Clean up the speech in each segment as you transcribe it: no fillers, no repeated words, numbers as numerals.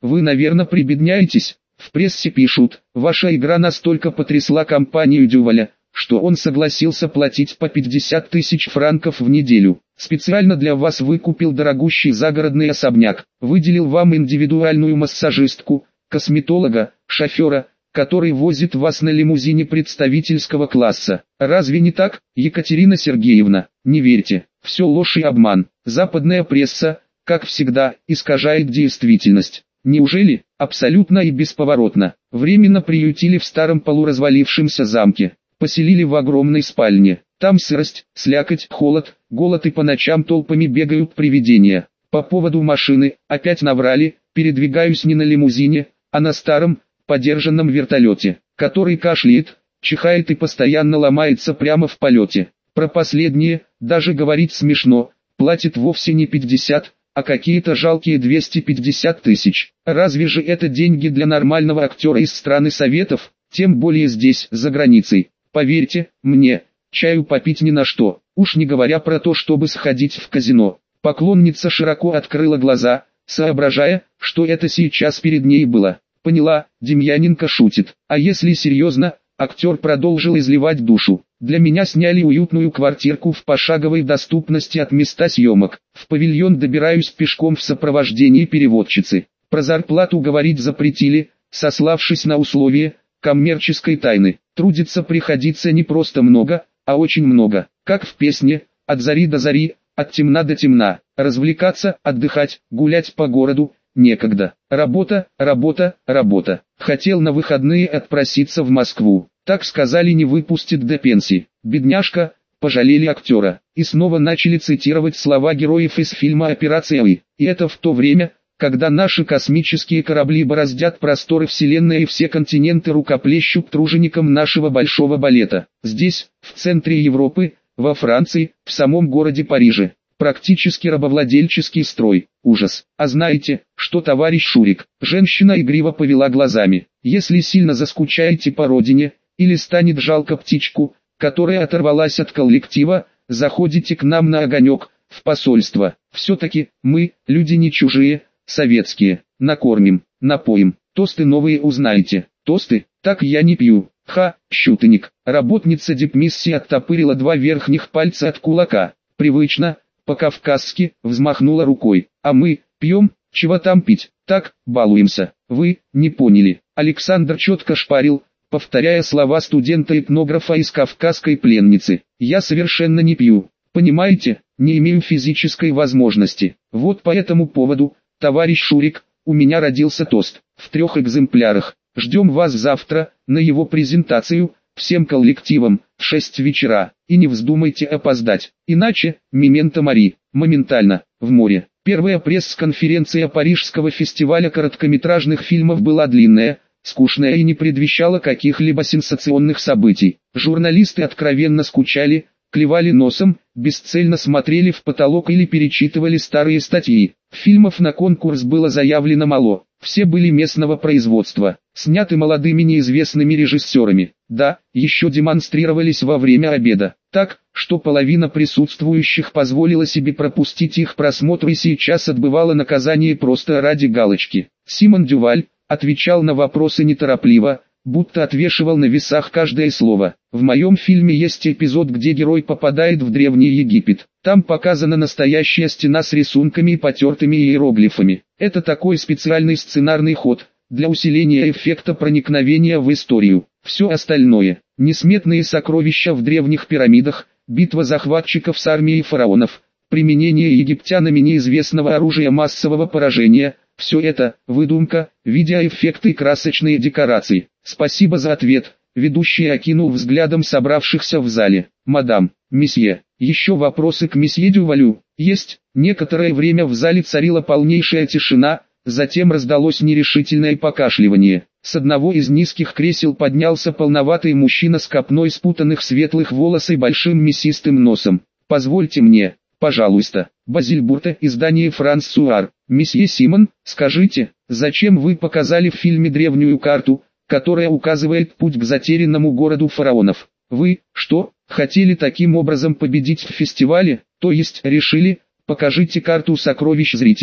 Вы, наверное, прибедняетесь? В прессе пишут, ваша игра настолько потрясла компанию Дюваля, что он согласился платить по 50 тысяч франков в неделю. Специально для вас выкупил дорогущий загородный особняк, выделил вам индивидуальную массажистку, косметолога, шофера, который возит вас на лимузине представительского класса. Разве не так, Екатерина Сергеевна? Не верьте, все ложь и обман. Западная пресса, как всегда, искажает действительность. Неужели? Абсолютно и бесповоротно. Временно приютили в старом полуразвалившемся замке. Поселили в огромной спальне. Там сырость, слякоть, холод, голод и по ночам толпами бегают привидения. По поводу машины, опять наврали, передвигаюсь не на лимузине, а на старом, подержанном вертолете, который кашляет, чихает и постоянно ломается прямо в полете. Про последнее, даже говорить смешно, платит вовсе не 50, а какие-то жалкие 250 тысяч. Разве же это деньги для нормального актера из страны Советов, тем более здесь, за границей? Поверьте мне, чаю попить ни на что, уж не говоря про то, чтобы сходить в казино. Поклонница широко открыла глаза, соображая, что это сейчас перед ней было. Поняла, Демьяненко шутит. А если серьезно, актер продолжил изливать душу. Для меня сняли уютную квартирку в пошаговой доступности от места съемок. В павильон добираюсь пешком в сопровождении переводчицы. Про зарплату говорить запретили, сославшись на условия коммерческой тайны. Трудиться приходится не просто много, а очень много. Как в песне, от зари до зари, от темна до темна. Развлекаться, отдыхать, гулять по городу некогда. Работа, работа, работа. Хотел на выходные отпроситься в Москву. Так сказали, не выпустят до пенсии. Бедняжка, пожалели актера. И снова начали цитировать слова героев из фильма «Операция И». И это в то время, когда наши космические корабли бороздят просторы Вселенной и все континенты рукоплещут труженикам нашего большого балета. Здесь, в центре Европы, во Франции, в самом городе Париже. Практически рабовладельческий строй. Ужас. А знаете, что, товарищ Шурик? Женщина игриво повела глазами. Если сильно заскучаете по родине, или станет жалко птичку, которая оторвалась от коллектива, заходите к нам на огонек, в посольство. Все-таки, мы, люди не чужие, советские. Накормим, напоим. Тосты новые узнаете. Тосты? Так я не пью. Ха, щутыник. Работница дипмиссии оттопырила 2 верхних пальца от кулака. Привычно, по-кавказски, взмахнула рукой. А мы, пьем, чего там пить, так, балуемся. Вы, не поняли. Александр четко шпарил, повторяя слова студента-этнографа из «Кавказской пленницы». Я совершенно не пью. Понимаете, не имею физической возможности. Вот по этому поводу, товарищ Шурик, у меня родился тост. В 3 экземплярах. Ждем вас завтра, на его презентацию, всем коллективам, в 6 вечера. И не вздумайте опоздать. Иначе, мементо мори, моментально, в море. Первая пресс-конференция Парижского фестиваля короткометражных фильмов была длинная, скучная и не предвещала каких-либо сенсационных событий. Журналисты откровенно скучали, клевали носом, бесцельно смотрели в потолок или перечитывали старые статьи. Фильмов на конкурс было заявлено мало, все были местного производства, сняты молодыми неизвестными режиссерами. Да, еще демонстрировались во время обеда, так, что половина присутствующих позволила себе пропустить их просмотр и сейчас отбывала наказание просто ради галочки. Симон Дюваль отвечал на вопросы неторопливо, будто отвешивал на весах каждое слово. В моем фильме есть эпизод, где герой попадает в Древний Египет. Там показана настоящая стена с рисунками и потертыми иероглифами. Это такой специальный сценарный ход, для усиления эффекта проникновения в историю. Все остальное, несметные сокровища в древних пирамидах, битва захватчиков с армией фараонов, применение египтянами неизвестного оружия массового поражения, все это – выдумка, видеоэффекты и красочные декорации. Спасибо за ответ. Ведущий окинул взглядом собравшихся в зале. Мадам, месье, еще вопросы к месье Дювалю? Есть. Некоторое время в зале царила полнейшая тишина, затем раздалось нерешительное покашливание. С одного из низких кресел поднялся полноватый мужчина с копной спутанных светлых волос и большим мясистым носом. Позвольте мне, пожалуйста. Базиль Бурте, издание Франсуар. Месье Симон, скажите, зачем вы показали в фильме древнюю карту, которая указывает путь к затерянному городу фараонов? Вы, что, хотели таким образом победить в фестивале, то есть решили, покажите карту сокровищ зрителям,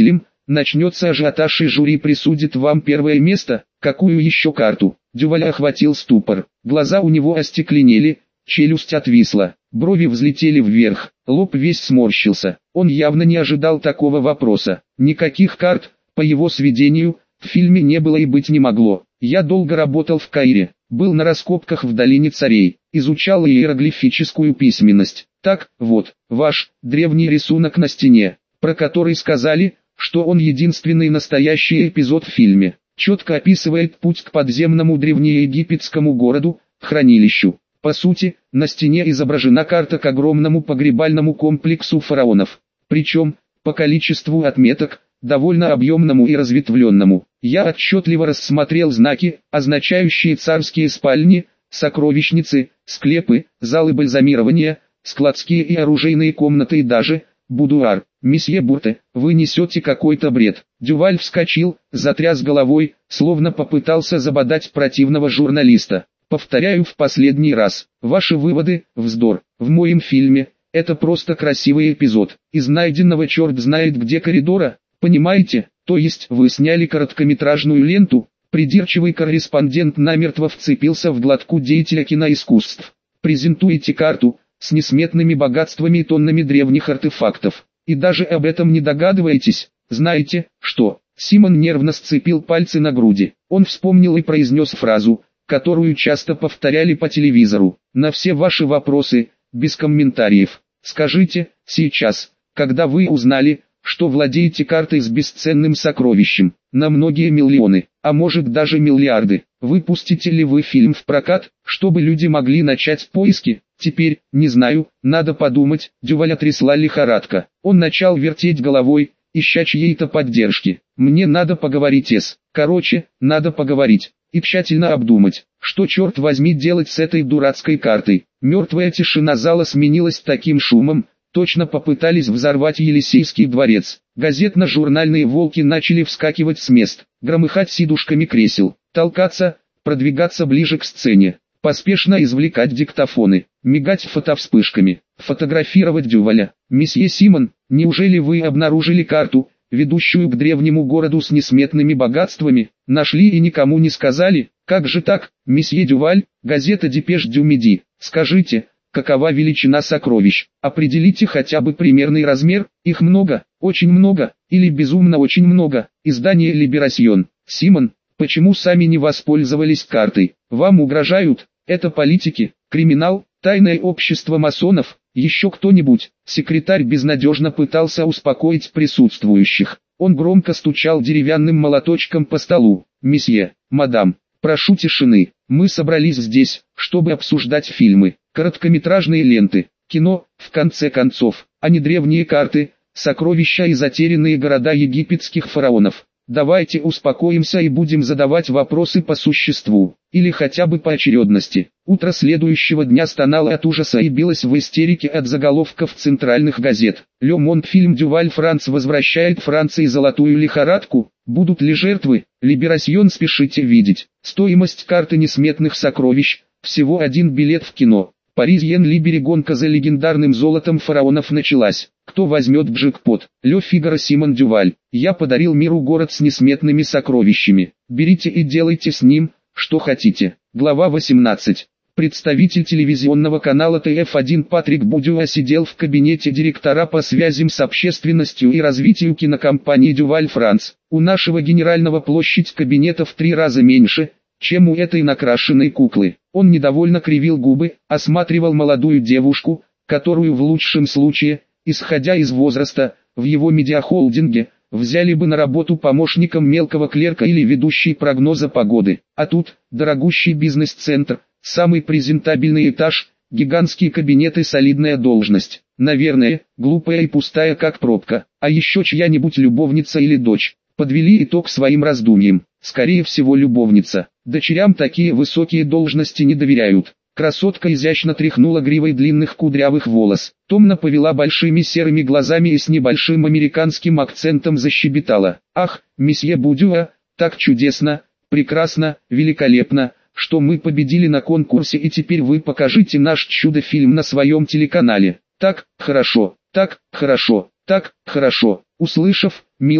начнется ажиотаж и жюри присудит вам первое место. Какую еще карту? Дюваля охватил ступор, глаза у него остекленели, челюсть отвисла, брови взлетели вверх, лоб весь сморщился. Он явно не ожидал такого вопроса. Никаких карт, по его сведению, в фильме не было и быть не могло. Я долго работал в Каире, был на раскопках в долине царей, изучал иероглифическую письменность. Так, вот, ваш древний рисунок на стене, про который сказали, что он единственный настоящий эпизод в фильме, четко описывает путь к подземному древнеегипетскому городу, хранилищу. По сути, на стене изображена карта к огромному погребальному комплексу фараонов. Причем, по количеству отметок, довольно объемному и разветвленному. Я отчетливо рассмотрел знаки, означающие царские спальни, сокровищницы, склепы, залы бальзамирования, складские и оружейные комнаты и даже будуар. «Месье Бурте, вы несете какой-то бред». Дюваль вскочил, затряс головой, словно попытался забодать противного журналиста. «Повторяю в последний раз, ваши выводы – вздор. В моем фильме – это просто красивый эпизод. Из найденного черт знает где коридора, понимаете? То есть вы сняли короткометражную ленту?» Придирчивый корреспондент намертво вцепился в глотку деятеля киноискусств. «Презентуете карту с несметными богатствами и тоннами древних артефактов. И даже об этом не догадываетесь. Знаете, что?» Симон нервно сцепил пальцы на груди. Он вспомнил и произнес фразу, которую часто повторяли по телевизору. «На все ваши вопросы, без комментариев. Скажите, сейчас, когда вы узнали, что владеете картой с бесценным сокровищем, на многие миллионы, а может даже миллиарды, выпустите ли вы фильм в прокат, чтобы люди могли начать поиски?» «Теперь, не знаю, надо подумать». Дюваля трясла лихорадка. Он начал вертеть головой, ища чьей-то поддержки. «Мне надо поговорить короче, надо поговорить и тщательно обдумать, что черт возьми делать с этой дурацкой картой». Мертвая тишина зала сменилась таким шумом, точно попытались взорвать Елисейский дворец. Газетно-журнальные волки начали вскакивать с мест, громыхать сидушками кресел, толкаться, продвигаться ближе к сцене, поспешно извлекать диктофоны, мигать фотовспышками, фотографировать Дюваля. «Месье Симон, неужели вы обнаружили карту, ведущую к древнему городу с несметными богатствами? Нашли и никому не сказали? Как же так, месье Дюваль?» Газета «Депеш дю Миди». «Скажите, какова величина сокровищ? Определите хотя бы примерный размер. Их много, очень много, или безумно очень много». Издание «Либерасьон». «Симон, почему сами не воспользовались картой? Вам угрожают? Это политики, криминал, тайное общество масонов, еще кто-нибудь?» Секретарь безнадежно пытался успокоить присутствующих. Он громко стучал деревянным молоточком по столу. «Месье, мадам, прошу тишины. Мы собрались здесь, чтобы обсуждать фильмы, короткометражные ленты, кино, в конце концов, а не древние карты, сокровища и затерянные города египетских фараонов. Давайте успокоимся и будем задавать вопросы по существу, или хотя бы по очередности». Утро следующего дня стонало от ужаса и билось в истерике от заголовков центральных газет. «Ле Монд» фильм «Дюваль Франц возвращает Франции золотую лихорадку». Будут ли жертвы? «Либерасьон» спешите видеть. Стоимость карты несметных сокровищ, всего один билет в кино. Паризьен Либери гонка за легендарным золотом фараонов началась. Кто возьмет джекпот? Ле Фигаро Симон Дюваль. «Я подарил миру город с несметными сокровищами. Берите и делайте с ним, что хотите». Глава 18. Представитель телевизионного канала ТФ1 Патрик Будюа сидел в кабинете директора по связям с общественностью и развитию кинокомпании «Дюваль Франц». У нашего генерального площадь кабинета в 3 раза меньше, чем у этой накрашенной куклы. Он недовольно кривил губы, осматривал молодую девушку, которую в лучшем случае, исходя из возраста, в его медиахолдинге, взяли бы на работу помощником мелкого клерка или ведущей прогноза погоды. А тут, дорогущий бизнес-центр, самый презентабельный этаж, гигантские кабинеты, солидная должность. Наверное, глупая и пустая как пробка, а еще чья-нибудь любовница или дочь. Подвели итог своим раздумьям. Скорее всего, любовница. Дочерям такие высокие должности не доверяют. Красотка изящно тряхнула гривой длинных кудрявых волос, томно повела большими серыми глазами и с небольшим американским акцентом защебетала. «Ах, месье Будюа, так чудесно, прекрасно, великолепно, что мы победили на конкурсе и теперь вы покажите наш чудо-фильм на своем телеканале. Так, хорошо, так, хорошо, так, хорошо». Услышав «милый»,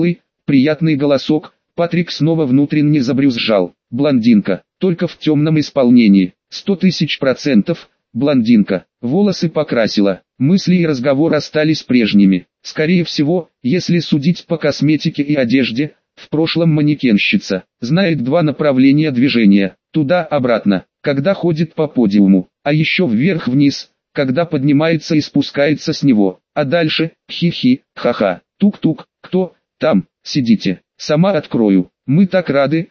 приятный голосок, Патрик снова внутренне забрюзжал. Блондинка, только в темном исполнении, 100 000%, блондинка, волосы покрасила, мысли и разговор остались прежними. Скорее всего, если судить по косметике и одежде, в прошлом манекенщица, знает два направления движения, туда-обратно, когда ходит по подиуму, а еще вверх-вниз, когда поднимается и спускается с него, а дальше, хи-хи, ха-ха, тук-тук, кто там, сидите, сама открою, мы так рады,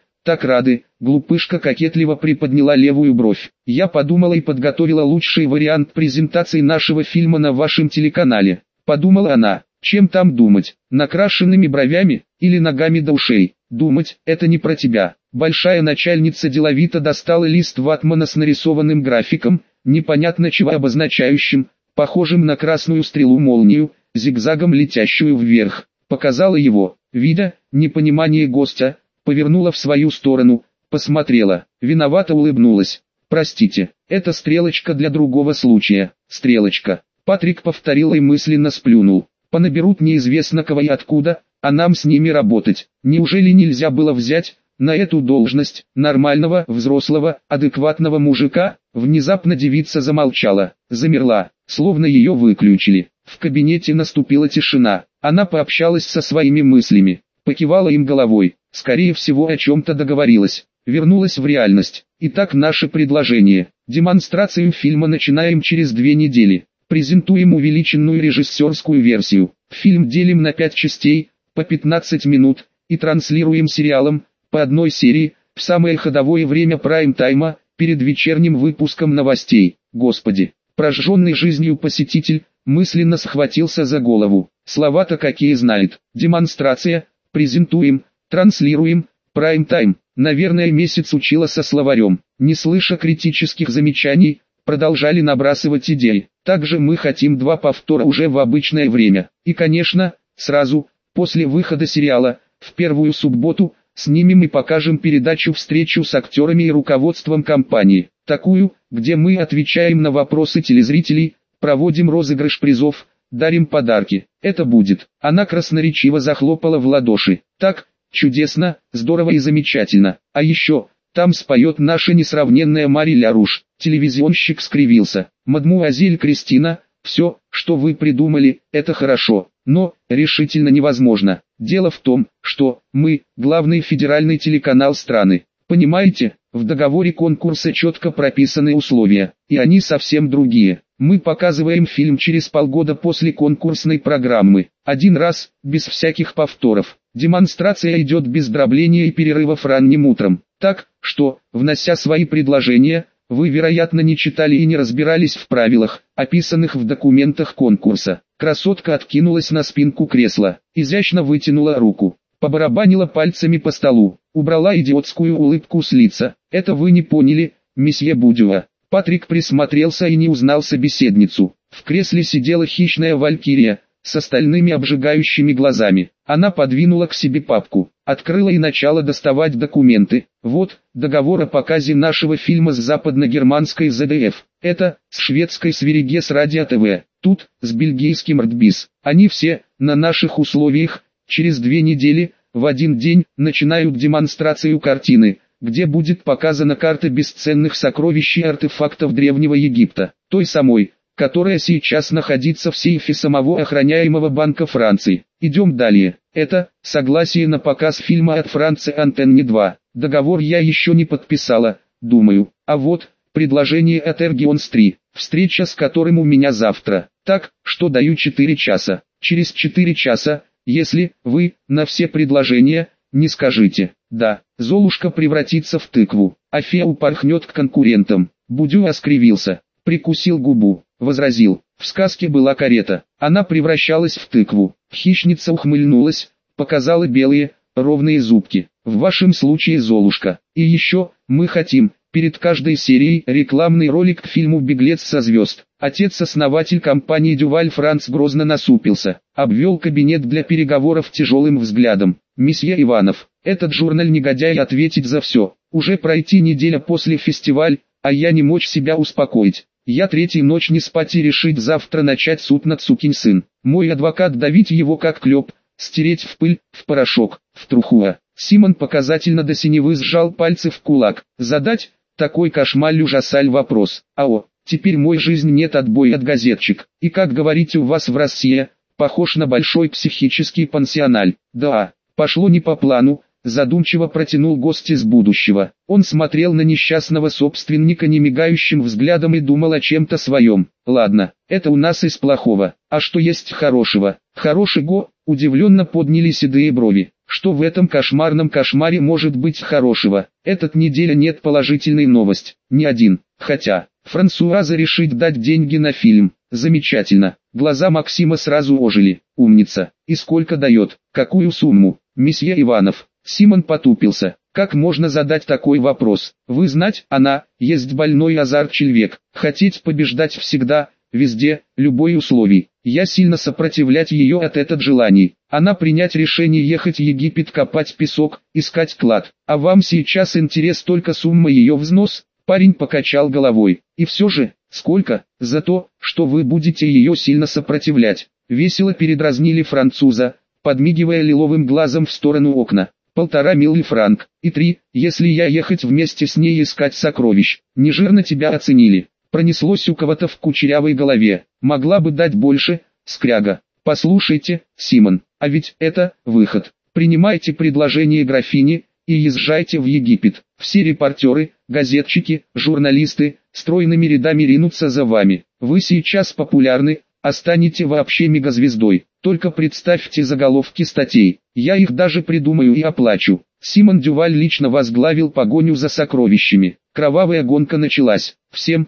глупышка кокетливо приподняла левую бровь. Я подумала и подготовила лучший вариант презентации нашего фильма на вашем телеканале. Подумала она, чем там думать, накрашенными бровями, или ногами до ушей. Думать, это не про тебя. Большая начальница деловито достала лист ватмана с нарисованным графиком, непонятно чего обозначающим, похожим на красную стрелу-молнию, зигзагом летящую вверх. Показала его, видя непонимание гостя, повернула в свою сторону, посмотрела, виновато улыбнулась. Простите, это стрелочка для другого случая, стрелочка. Патрик повторил и мысленно сплюнул. Понаберут неизвестно кого и откуда, а нам с ними работать. Неужели нельзя было взять на эту должность нормального, взрослого, адекватного мужика? Внезапно девица замолчала, замерла, словно ее выключили. В кабинете наступила тишина. Она пообщалась со своими мыслями, покивала им головой, скорее всего о чем-то договорилась, вернулась в реальность. Итак, наше предложение. Демонстрацию фильма начинаем через 2 недели. Презентуем увеличенную режиссерскую версию. Фильм делим на 5 частей, по 15 минут, и транслируем сериалом, по одной серии, в самое ходовое время прайм-тайма, перед вечерним выпуском новостей. Господи, прожженный жизнью посетитель, мысленно схватился за голову. Слова-то какие знает. Демонстрация, презентуем, транслируем, прайм-тайм. Наверное, месяц учила со словарем. Не слыша критических замечаний, продолжали набрасывать идеи. Также мы хотим 2 повтора уже в обычное время. И конечно, сразу, после выхода сериала, в первую субботу, снимем и покажем передачу-встречу с актерами и руководством компании. Такую, где мы отвечаем на вопросы телезрителей, проводим розыгрыш призов, дарим подарки. Это будет. Она красноречиво захлопала в ладоши. Так, чудесно, здорово и замечательно. А еще, там споет наша несравненная Мари Ля Руш. Телевизионщик скривился. Мадмуазель Кристина, все, что вы придумали, это хорошо, но решительно невозможно. Дело в том, что мы главный федеральный телеканал страны. Понимаете, в договоре конкурса четко прописаны условия, и они совсем другие. Мы показываем фильм через полгода после конкурсной программы. Один раз, без всяких повторов. Демонстрация идет без дробления и перерывов ранним утром. Так, что, внося свои предложения, вы, вероятно, не читали и не разбирались в правилах, описанных в документах конкурса. Красотка откинулась на спинку кресла, изящно вытянула руку, побарабанила пальцами по столу, убрала идиотскую улыбку с лица. Это вы не поняли, месье Будюа. Патрик присмотрелся и не узнал собеседницу. В кресле сидела хищная валькирия, с остальными обжигающими глазами. Она подвинула к себе папку, открыла и начала доставать документы. Вот, договор о показе нашего фильма с западно-германской ЗДФ. Это, с шведской Свиригес Радио ТВ. Тут, с бельгийским РТБИС. Они все, на наших условиях, через 2 недели, в один день, начинают демонстрацию картины, где будет показана карта бесценных сокровищ и артефактов Древнего Египта. Той самой, которая сейчас находится в сейфе самого охраняемого Банка Франции. Идем далее. Это согласие на показ фильма от Франции Антенне 2. Договор я еще не подписала, думаю. А вот, предложение от Эргионс 3, встреча с которым у меня завтра. Так, что даю 4 часа. Через 4 часа, если вы на все предложения не скажите «да», Золушка превратится в тыкву, а фея упорхнет к конкурентам. Будюа скривился, прикусил губу, возразил, в сказке была карета, она превращалась в тыкву. Хищница ухмыльнулась, показала белые, ровные зубки. В вашем случае Золушка. И еще, мы хотим, перед каждой серией рекламный ролик к фильму «Беглец со звезд». Отец-основатель компании Дюваль Франц грозно насупился, обвел кабинет для переговоров тяжелым взглядом. Месье Иванов, этот журналь-негодяй ответить за все. Уже пройти неделя после фестиваля, а я не мочь себя успокоить. Я 3-ю ночь не спать и решить завтра начать суд над сукин сын. Мой адвокат давить его как клеп, стереть в пыль, в порошок, в труху. Симон показательно до синевы сжал пальцы в кулак. Задать такой кошмаль-ужасаль вопрос. Ао, теперь мой жизнь нет отбоя от газетчик. И как говорите у вас в России, похож на большой психический пансиональ. Да, пошло не по плану. Задумчиво протянул гость из будущего. Он смотрел на несчастного собственника немигающим взглядом и думал о чем-то своем. Ладно, это у нас из плохого. А что есть хорошего? Хорошего? Удивленно подняли седые брови. Что в этом кошмарном кошмаре может быть хорошего? Этот неделя нет положительной новость. Ни один. Хотя, Франсуаза решит дать деньги на фильм. Замечательно. Глаза Максима сразу ожили. Умница. И сколько дает? Какую сумму? Месье Иванов. Симон потупился. Как можно задать такой вопрос? Вы знать, она, есть больной азарт человек. Хотеть побеждать всегда, везде, любой условий. Я сильно сопротивлять ее от этот желаний. Она принять решение ехать в Египет копать песок, искать клад. А вам сейчас интерес только сумма ее взнос? Парень покачал головой. И все же, сколько? За то, что вы будете ее сильно сопротивлять. Весело передразнили француза, подмигивая лиловым глазом в сторону окна. 1,5 милли франк, и 3, если я ехать вместе с ней искать сокровищ. Нежирно тебя оценили. Пронеслось у кого-то в кучерявой голове. Могла бы дать больше, скряга. Послушайте, Симон, а ведь это выход. Принимайте предложение графини и езжайте в Египет. Все репортеры, газетчики, журналисты, стройными рядами ринутся за вами. Вы сейчас популярны, а станете вообще мегазвездой. Только представьте заголовки статей. Я их даже придумаю и оплачу. Симон Дюваль лично возглавил погоню за сокровищами. Кровавая гонка началась. Всем,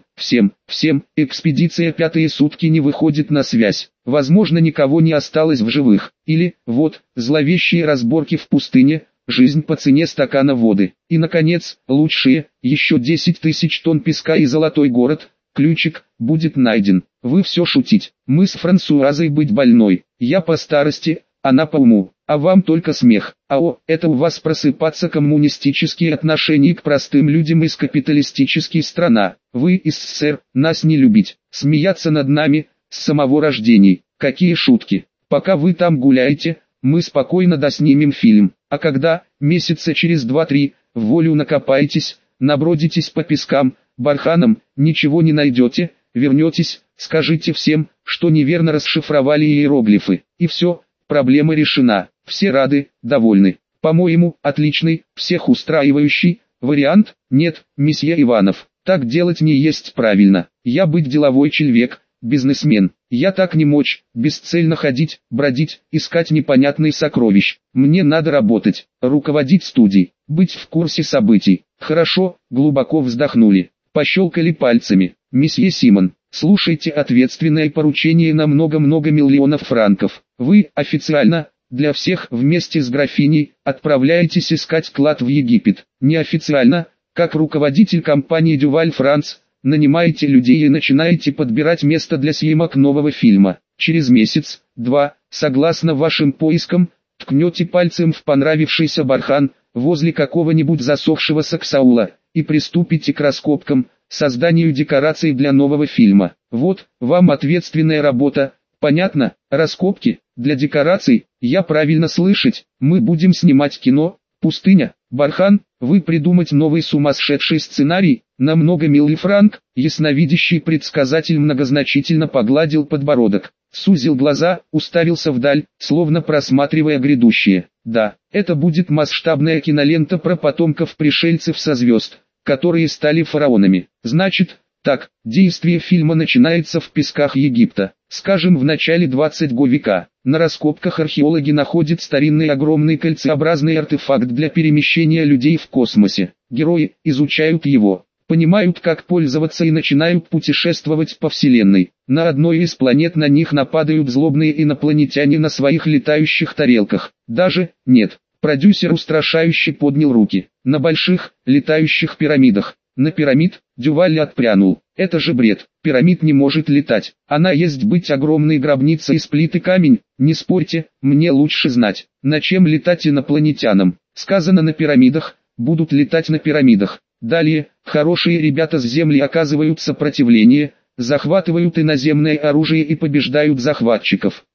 экспедиция 5-е сутки не выходит на связь. Возможно, никого не осталось в живых. Или, вот, зловещие разборки в пустыне, жизнь по цене стакана воды. И, наконец, лучшие, еще 10 тысяч тонн песка и золотой город, ключик, будет найден. Вы все шутить. Мы с Франсуазой быть больной. Я по старости, она по уму. А вам только смех. Это у вас просыпаться коммунистические отношения к простым людям из капиталистической страны. Вы, СССР, нас не любить. Смеяться над нами, с самого рождения. Какие шутки. Пока вы там гуляете, мы спокойно доснимем фильм. А когда, месяца через 2-3, в волю накопаетесь, набродитесь по пескам, барханам, ничего не найдете, вернетесь, скажите всем, что неверно расшифровали иероглифы. И все, проблема решена. Все рады, довольны. По-моему, отличный, всех устраивающий вариант. Нет, месье Иванов, так делать не есть правильно. Я быть деловой человек, бизнесмен. Я так не мочь, бесцельно ходить, бродить, искать непонятные сокровищ. Мне надо работать, руководить студией, быть в курсе событий. Хорошо, глубоко вздохнули, пощелкали пальцами. Месье Симон, слушайте ответственное поручение на много-много миллионов франков. Вы, официально, для всех вместе с графиней, отправляетесь искать клад в Египет. Неофициально, как руководитель компании Дюваль Франц, нанимаете людей и начинаете подбирать место для съемок нового фильма. Через месяц-два, согласно вашим поискам, ткнете пальцем в понравившийся бархан, возле какого-нибудь засохшего саксаула, и приступите к раскопкам, созданию декораций для нового фильма. Вот, вам ответственная работа, понятно? Раскопки, для декораций, я правильно слышать, мы будем снимать кино, пустыня, бархан, вы придумать новый сумасшедший сценарий, на много милли франк, ясновидящий предсказатель многозначительно погладил подбородок, сузил глаза, уставился вдаль, словно просматривая грядущее. Да, это будет масштабная кинолента про потомков пришельцев со звезд, которые стали фараонами. Значит, так, действие фильма начинается в песках Египта, скажем в начале 20 века. На раскопках археологи находят старинный огромный кольцеобразный артефакт для перемещения людей в космосе. Герои изучают его, понимают, как пользоваться, и начинают путешествовать по Вселенной. На одной из планет на них нападают злобные инопланетяне на своих летающих тарелках. Даже, нет, продюсер устрашающе поднял руки. На больших, летающих пирамидах. На пирамид, Дюваль отпрянул. Это же бред, пирамид не может летать. Она есть быть огромной гробницей из плит и камень. Не спорьте, мне лучше знать, на чем летать инопланетянам. Сказано на пирамидах, будут летать на пирамидах. Далее, хорошие ребята с Земли оказывают сопротивление, захватывают иноземное оружие и побеждают захватчиков.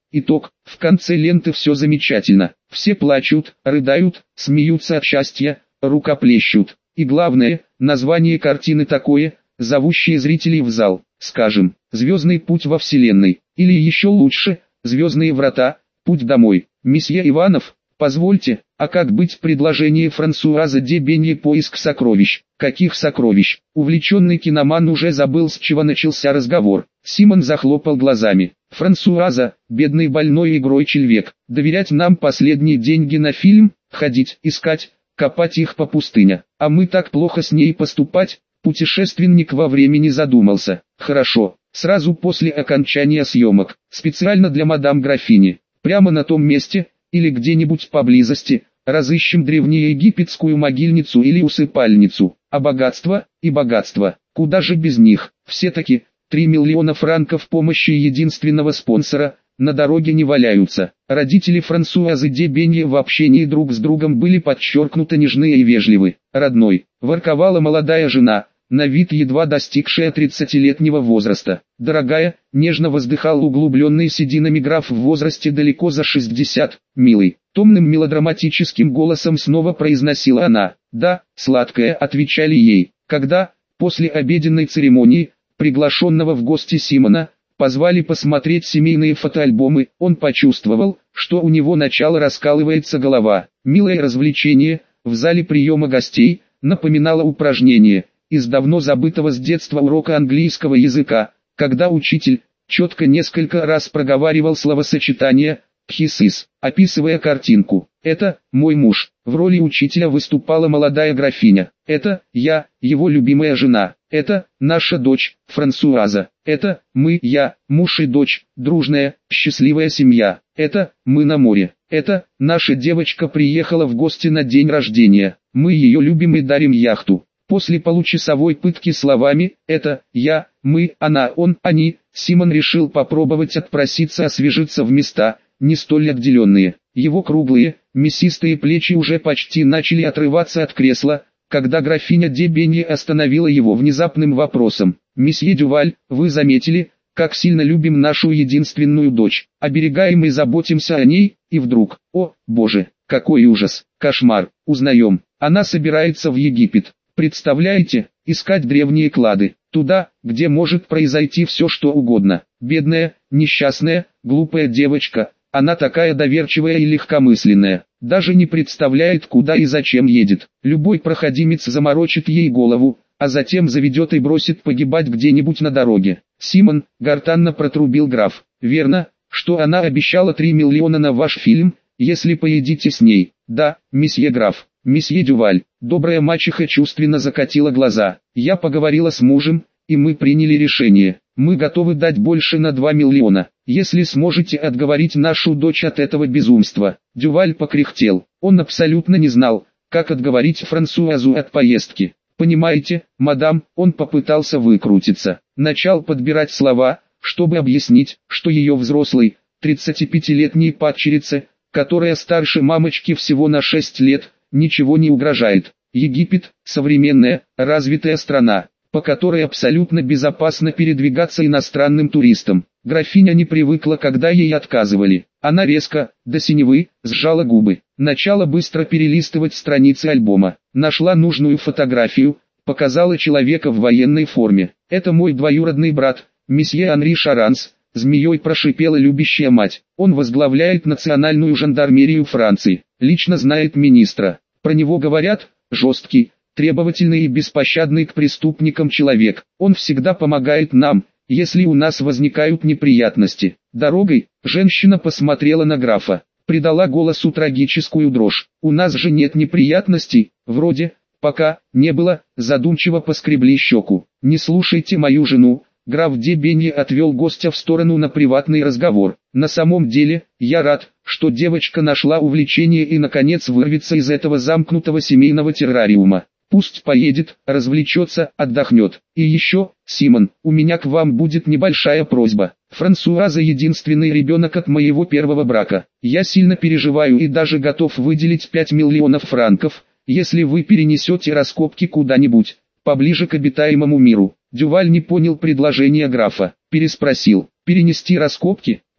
Итог: в конце ленты все замечательно. Все плачут, рыдают, смеются от счастья, рукоплещут. И главное, название картины такое, зовущее зрителей в зал. Скажем, «Звездный путь во Вселенной», или еще лучше, «Звездные врата. Путь домой». Месье Иванов, позвольте, а как быть предложение Франсуаза де Бенье «Поиск сокровищ»? Каких сокровищ? Увлеченный киноман уже забыл, с чего начался разговор. Симон захлопал глазами. Франсуаза, бедный больной игрой человек, доверять нам последние деньги на фильм, ходить, искать, копать их по пустыне. А мы так плохо с ней поступать? Путешественник во времени задумался. Хорошо, сразу после окончания съемок, специально для мадам графини, прямо на том месте, или где-нибудь поблизости, разыщем древнеегипетскую могильницу или усыпальницу. А богатство, и богатство, куда же без них? Все-таки 3 миллиона франков помощи единственного спонсора на дороге не валяются. Родители Франсуазы де Бенье в общении друг с другом были подчеркнуто нежны и вежливы. «Родной», — ворковала молодая жена, на вид едва достигшая 30-летнего возраста. «Дорогая», — нежно воздыхал углубленный сединами граф в возрасте далеко за 60. «Милый», — томным мелодраматическим голосом снова произносила она. «Да, сладкая», — отвечали ей. Когда, после обеденной церемонии, приглашенного в гости Симона, позвали посмотреть семейные фотоальбомы, он почувствовал, что у него начало раскалывается голова. Милое развлечение, в зале приема гостей, напоминало упражнение, из давно забытого с детства урока английского языка, когда учитель, четко несколько раз проговаривал словосочетание «his is», описывая картинку. «Это, мой муж», в роли учителя выступала молодая графиня. «Это, я, его любимая жена». «Это, наша дочь, Франсуаза». «Это, мы, я, муж и дочь, дружная, счастливая семья». «Это, мы на море». «Это, наша девочка приехала в гости на день рождения. Мы ее любим и дарим яхту». После получасовой пытки словами «это, я, мы, она, он, они», Симон решил попробовать отпроситься освежиться в места, не столь отделенные. Его круглые, мясистые плечи уже почти начали отрываться от кресла, когда графиня де Бенье остановила его внезапным вопросом. «Месье Дюваль, вы заметили, как сильно любим нашу единственную дочь, оберегаем и заботимся о ней, и вдруг, о, боже, какой ужас, кошмар, узнаем, она собирается в Египет. Представляете, искать древние клады, туда, где может произойти все что угодно. Бедная, несчастная, глупая девочка, она такая доверчивая и легкомысленная, даже не представляет куда и зачем едет. Любой проходимец заморочит ей голову, а затем заведет и бросит погибать где-нибудь на дороге». «Симон», — гортанно протрубил граф, — «верно, что она обещала 3 миллиона на ваш фильм, если поедите с ней?» «Да, месье граф». «Месье Дюваль», добрая мачеха чувственно закатила глаза. «Я поговорила с мужем, и мы приняли решение. Мы готовы дать больше на 2 миллиона, если сможете отговорить нашу дочь от этого безумства». Дюваль покряхтел. Он абсолютно не знал, как отговорить Франсуазу от поездки. «Понимаете, мадам», он попытался выкрутиться. Начал подбирать слова, чтобы объяснить, что ее взрослой, 35-летней падчерице, которая старше мамочки всего на 6 лет, ничего не угрожает. Египет – современная, развитая страна, по которой абсолютно безопасно передвигаться иностранным туристам. Графиня не привыкла, когда ей отказывали. Она резко, до синевы, сжала губы. Начала быстро перелистывать страницы альбома. Нашла нужную фотографию, показала человека в военной форме. «Это мой двоюродный брат, месье Анри Шаранс», змеей прошипела любящая мать. «Он возглавляет национальную жандармерию Франции, лично знает министра. Про него говорят, жесткий, требовательный и беспощадный к преступникам человек. Он всегда помогает нам, если у нас возникают неприятности». Дорогой, женщина посмотрела на графа, придала голосу трагическую дрожь. «У нас же нет неприятностей, вроде, пока, не было», задумчиво поскребли щеку. «Не слушайте мою жену». Граф де Бенье отвел гостя в сторону на приватный разговор. «На самом деле, я рад, что девочка нашла увлечение и наконец вырвется из этого замкнутого семейного террариума. Пусть поедет, развлечется, отдохнет. И еще, Симон, у меня к вам будет небольшая просьба. Франсуаза единственный ребенок от моего первого брака. Я сильно переживаю и даже готов выделить 5 миллионов франков, если вы перенесете раскопки куда-нибудь, поближе к обитаемому миру». Дюваль не понял предложения графа, переспросил: «Перенести раскопки?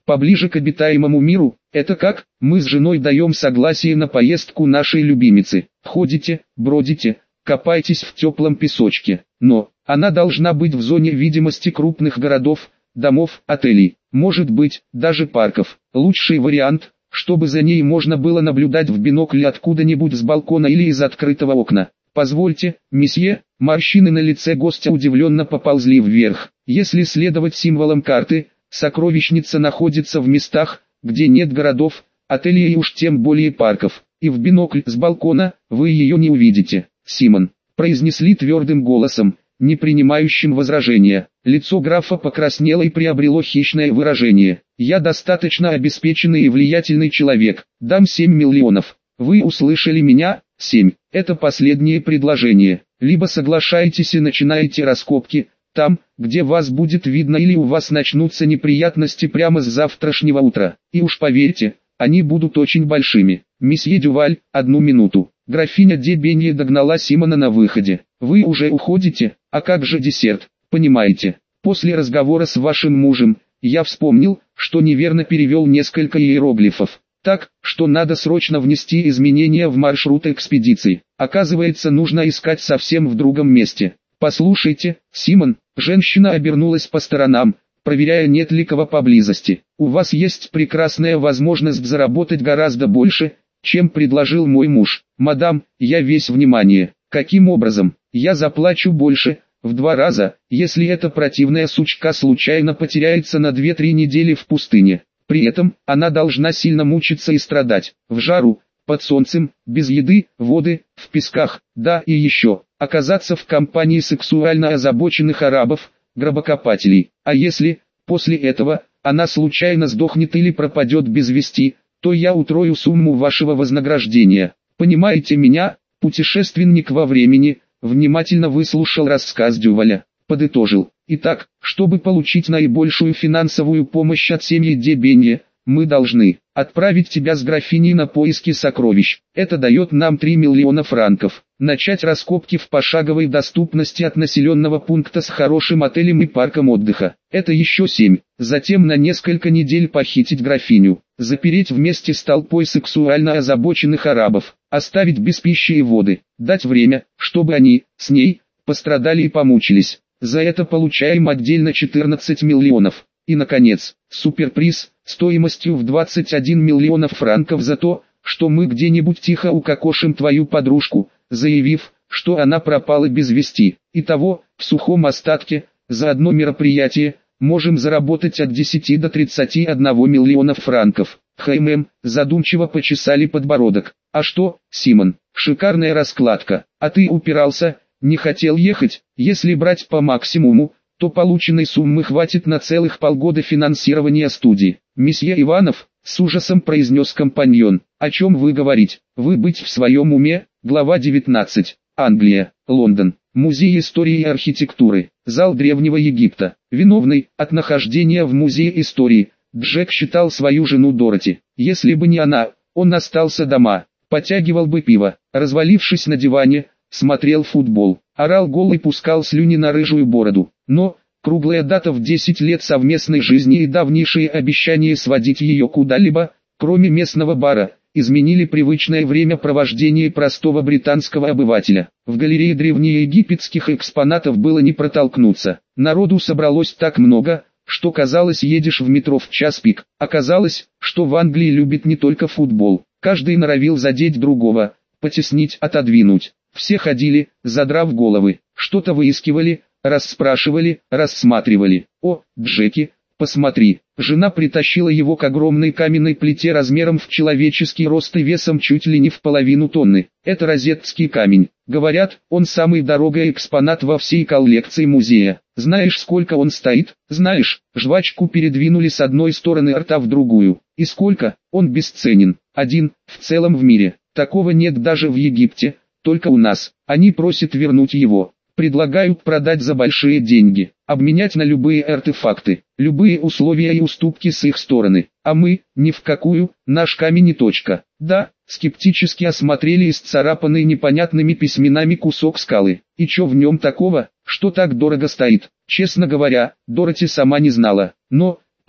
поближе к обитаемому миру. Это как? Мы с женой даем согласие на поездку нашей любимицы. Ходите, бродите, копайтесь в теплом песочке. Но, она должна быть в зоне видимости крупных городов, домов, отелей, может быть, даже парков. Лучший вариант, чтобы за ней можно было наблюдать в бинокле откуда-нибудь с балкона или из открытого окна. Позвольте, месье, морщины на лице гостя удивленно поползли вверх. Если следовать символам карты, сокровищница находится в местах, где нет городов, отелей и уж тем более парков. И в бинокль с балкона вы ее не увидите. Симон, произнесли твердым голосом, не принимающим возражения. Лицо графа покраснело и приобрело хищное выражение. «Я достаточно обеспеченный и влиятельный человек, дам 7 миллионов. Вы услышали меня? 7. Это последнее предложение. Либо соглашаетесь и начинаете раскопки, там, где вас будет видно, или у вас начнутся неприятности прямо с завтрашнего утра. И уж поверьте, они будут очень большими. Месье Дюваль, 1 минуту». Графиня де Бенье догнала Симона на выходе. «Вы уже уходите? А как же десерт? Понимаете, после разговора с вашим мужем, я вспомнил, что неверно перевел несколько иероглифов. Так, что надо срочно внести изменения в маршрут экспедиции. Оказывается, нужно искать совсем в другом месте. Послушайте, Симон», женщина обернулась по сторонам, проверяя, нет ли кого поблизости. «У вас есть прекрасная возможность заработать гораздо больше, чем предложил мой муж. Мадам, я весь внимание. Каким образом? Я заплачу больше, в 2 раза, если эта противная сучка случайно потеряется на 2-3 недели в пустыне. При этом, она должна сильно мучиться и страдать, в жару, под солнцем, без еды, воды, в песках, да и еще, оказаться в компании сексуально озабоченных арабов, гробокопателей. А если, после этого, она случайно сдохнет или пропадет без вести, то я утрою сумму вашего вознаграждения. Понимаете меня?» Путешественник во времени внимательно выслушал рассказ Дюваля, подытожил: «Итак, чтобы получить наибольшую финансовую помощь от семьи де Бенье, мы должны отправить тебя с графиней на поиски сокровищ. Это дает нам 3 миллиона франков. Начать раскопки в пошаговой доступности от населенного пункта с хорошим отелем и парком отдыха. Это еще 7. Затем на несколько недель похитить графиню, запереть вместе с толпой сексуально озабоченных арабов, оставить без пищи и воды, дать время, чтобы они, с ней, пострадали и помучились. За это получаем отдельно 14 миллионов. И, наконец, суперприз, стоимостью в 21 миллионов франков за то, что мы где-нибудь тихо укокошим твою подружку, заявив, что она пропала без вести. Итого, в сухом остатке, за одно мероприятие, можем заработать от 10 до 31 миллионов франков». Задумчиво почесали подбородок. «А что, Симон, шикарная раскладка. А ты упирался, не хотел ехать. Если брать по максимуму, то полученной суммы хватит на целых полгода финансирования студии». «Месье Иванов», с ужасом произнес компаньон, «о чем вы говорите? Вы быть в своем уме?» Глава 19. Англия, Лондон. Музей истории и архитектуры. Зал Древнего Египта. Виновный от нахождения в музее истории, Джек считал свою жену Дороти. Если бы не она, он остался дома, потягивал бы пиво, развалившись на диване, смотрел футбол, орал гол и пускал слюни на рыжую бороду. Но, круглая дата в 10 лет совместной жизни и давнейшие обещания сводить ее куда-либо, кроме местного бара, изменили привычное времяпровождение простого британского обывателя. В галерее древнеегипетских экспонатов было не протолкнуться. Народу собралось так много, что казалось, едешь в метро в час пик. Оказалось, что в Англии любят не только футбол. Каждый норовил задеть другого, потеснить, отодвинуть. Все ходили, задрав головы, что-то выискивали, расспрашивали, рассматривали. «О, Джеки, посмотри!» Жена притащила его к огромной каменной плите размером в человеческий рост и весом чуть ли не в половину тонны. Это розеттский камень. Говорят, он самый дорогой экспонат во всей коллекции музея. Знаешь, сколько он стоит? Знаешь, жвачку передвинули с одной стороны рта в другую. И сколько? Он бесценен. Один, в целом в мире. Такого нет даже в Египте, только у нас. Они просят вернуть его. Предлагают продать за большие деньги, обменять на любые артефакты, любые условия и уступки с их стороны. А мы, ни в какую, наш камень и точка. Да, скептически осмотрели исцарапанный непонятными письменами кусок скалы. И чё в нем такого, что так дорого стоит? Честно говоря, Дороти сама не знала. Но,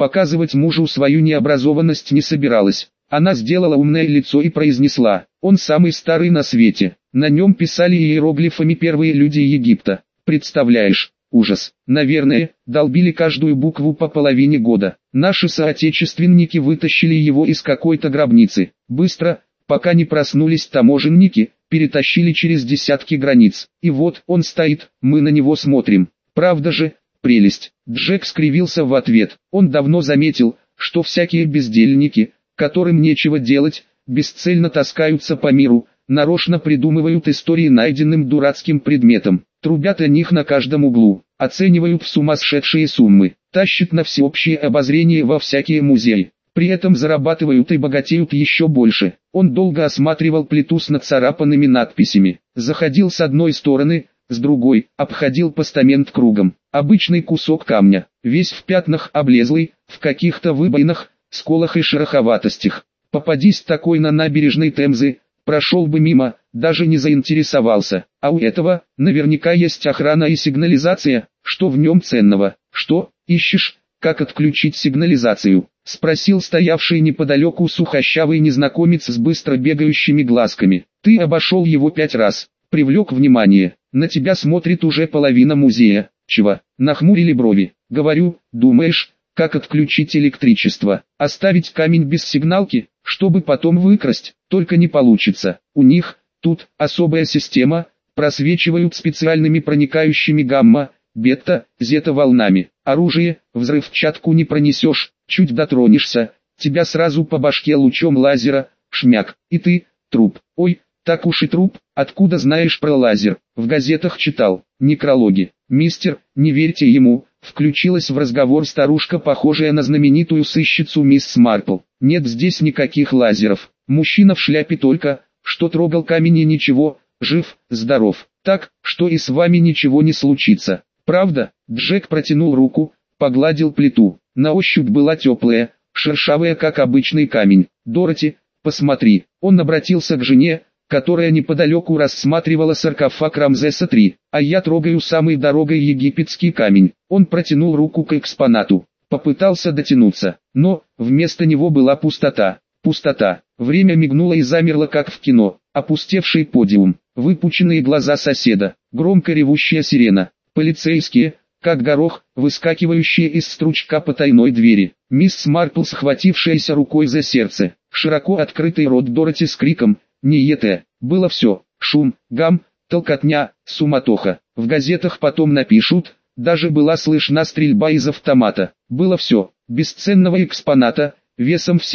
Показывать мужу свою необразованность не собиралась. Она сделала умное лицо и произнесла: «Он самый старый на свете». На нем писали иероглифами первые люди Египта. Представляешь? Ужас. Наверное, долбили каждую букву по половине года. Наши соотечественники вытащили его из какой-то гробницы. Быстро, пока не проснулись таможенники, перетащили через десятки границ. И вот он стоит, мы на него смотрим. Правда же, прелесть. Джек скривился в ответ. Он давно заметил, что всякие бездельники, которым нечего делать, бесцельно таскаются по миру, нарочно придумывают истории найденным дурацким предметом, трубят о них на каждом углу, оценивают в сумасшедшие суммы, тащат на всеобщее обозрение во всякие музеи. При этом зарабатывают и богатеют еще больше. Он долго осматривал плиту с нацарапанными надписями, заходил с одной стороны, с другой, обходил постамент кругом. Обычный кусок камня, весь в пятнах, облезлый, в каких-то выбоинах, сколах и шероховатостях. Попадись такой на набережной Темзы, прошел бы мимо, даже не заинтересовался. А у этого, наверняка есть охрана и сигнализация. Что в нем ценного? Что, ищешь, как отключить сигнализацию? Спросил стоявший неподалеку сухощавый незнакомец с быстро бегающими глазками. Ты обошел его 5 раз, привлек внимание. На тебя смотрит уже половина музея. Чего? Нахмурили брови. Говорю, думаешь, как отключить электричество? Оставить камень без сигналки, чтобы потом выкрасть? Только не получится. У них, тут, особая система, просвечивают специальными проникающими гамма, бета, зета волнами. Оружие, взрывчатку не пронесешь, чуть дотронешься, тебя сразу по башке лучом лазера, шмяк, и ты, труп. Ой, так уж и труп, откуда знаешь про лазер? В газетах читал, некрологи. Мистер, не верьте ему, включилась в разговор старушка, похожая на знаменитую сыщицу мисс Марпл. Нет здесь никаких лазеров. Мужчина в шляпе только, что трогал камень и ничего, жив, здоров. Так, что и с вами ничего не случится. Правда? Джек протянул руку, погладил плиту. На ощупь была теплая, шершавая, как обычный камень. Дороти, посмотри. Он обратился к жене, которая неподалеку рассматривала саркофаг Рамзеса-3. А я трогаю самый дорогой египетский камень. Он протянул руку к экспонату. Попытался дотянуться, но вместо него была пустота. Пустота. Время мигнуло и замерло, как в кино. Опустевший подиум. Выпученные глаза соседа. Громко ревущая сирена. Полицейские, как горох, выскакивающие из стручка потайной двери. Мисс Марпл, схватившаяся рукой за сердце. Широко открытый рот Дороти с криком «Ниете!». Было все. Шум, гам, толкотня, суматоха. В газетах потом напишут, даже была слышна стрельба из автомата. Было все. Бесценного экспоната, весом в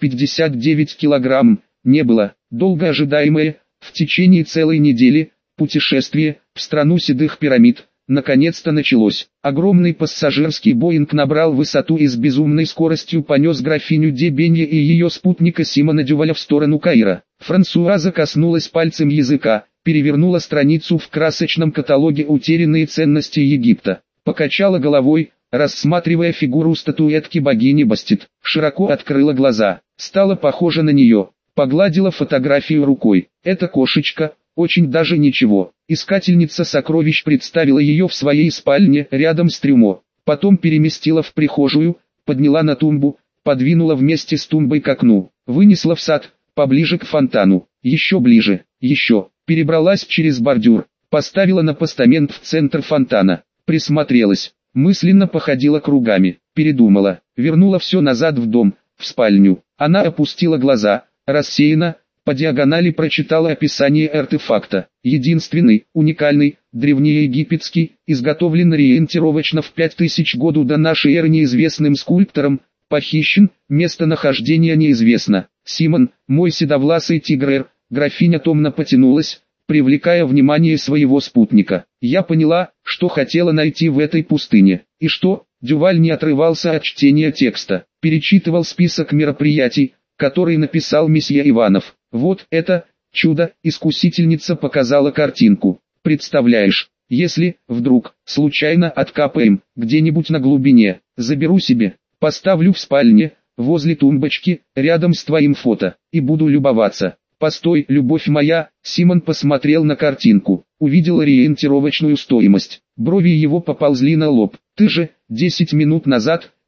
759 килограмм, не было. Долго ожидаемое, в течение целой недели, путешествие в страну седых пирамид, наконец-то началось. Огромный пассажирский Боинг набрал высоту и с безумной скоростью понес графиню де Бенье и ее спутника Симона Дюваля в сторону Каира. Франсуаза коснулась пальцем языка, перевернула страницу в красочном каталоге «Утерянные ценности Египта». Покачала головой, рассматривая фигуру статуэтки богини Бастет. Широко открыла глаза, стала похожа на нее. Погладила фотографию рукой. Это кошечка, очень даже ничего. Искательница сокровищ представила ее в своей спальне, рядом с трюмо. Потом переместила в прихожую, подняла на тумбу, подвинула вместе с тумбой к окну. Вынесла в сад, поближе к фонтану. Еще ближе, еще. Перебралась через бордюр, поставила на постамент в центр фонтана. Присмотрелась, мысленно походила кругами, передумала, вернула все назад в дом, в спальню. Она опустила глаза, рассеянно, по диагонали прочитала описание артефакта. Единственный, уникальный, древнеегипетский, изготовлен ориентировочно в 5000 году до нашей эры неизвестным скульптором, похищен, местонахождение неизвестно. Симон, мой седовласый тигр. Графиня томно потянулась, привлекая внимание своего спутника. Я поняла, что хотела найти в этой пустыне. И что? Дюваль не отрывался от чтения текста, перечитывал список мероприятий, который написал месье Иванов. Вот это чудо, искусительница показала картинку. Представляешь, если, вдруг, случайно откапаем, где-нибудь на глубине, заберу себе, поставлю в спальне, возле тумбочки, рядом с твоим фото, и буду любоваться. Постой, любовь моя, Симон посмотрел на картинку, увидел ориентировочную стоимость. Брови его поползли на лоб. Ты же, 10 минут назад,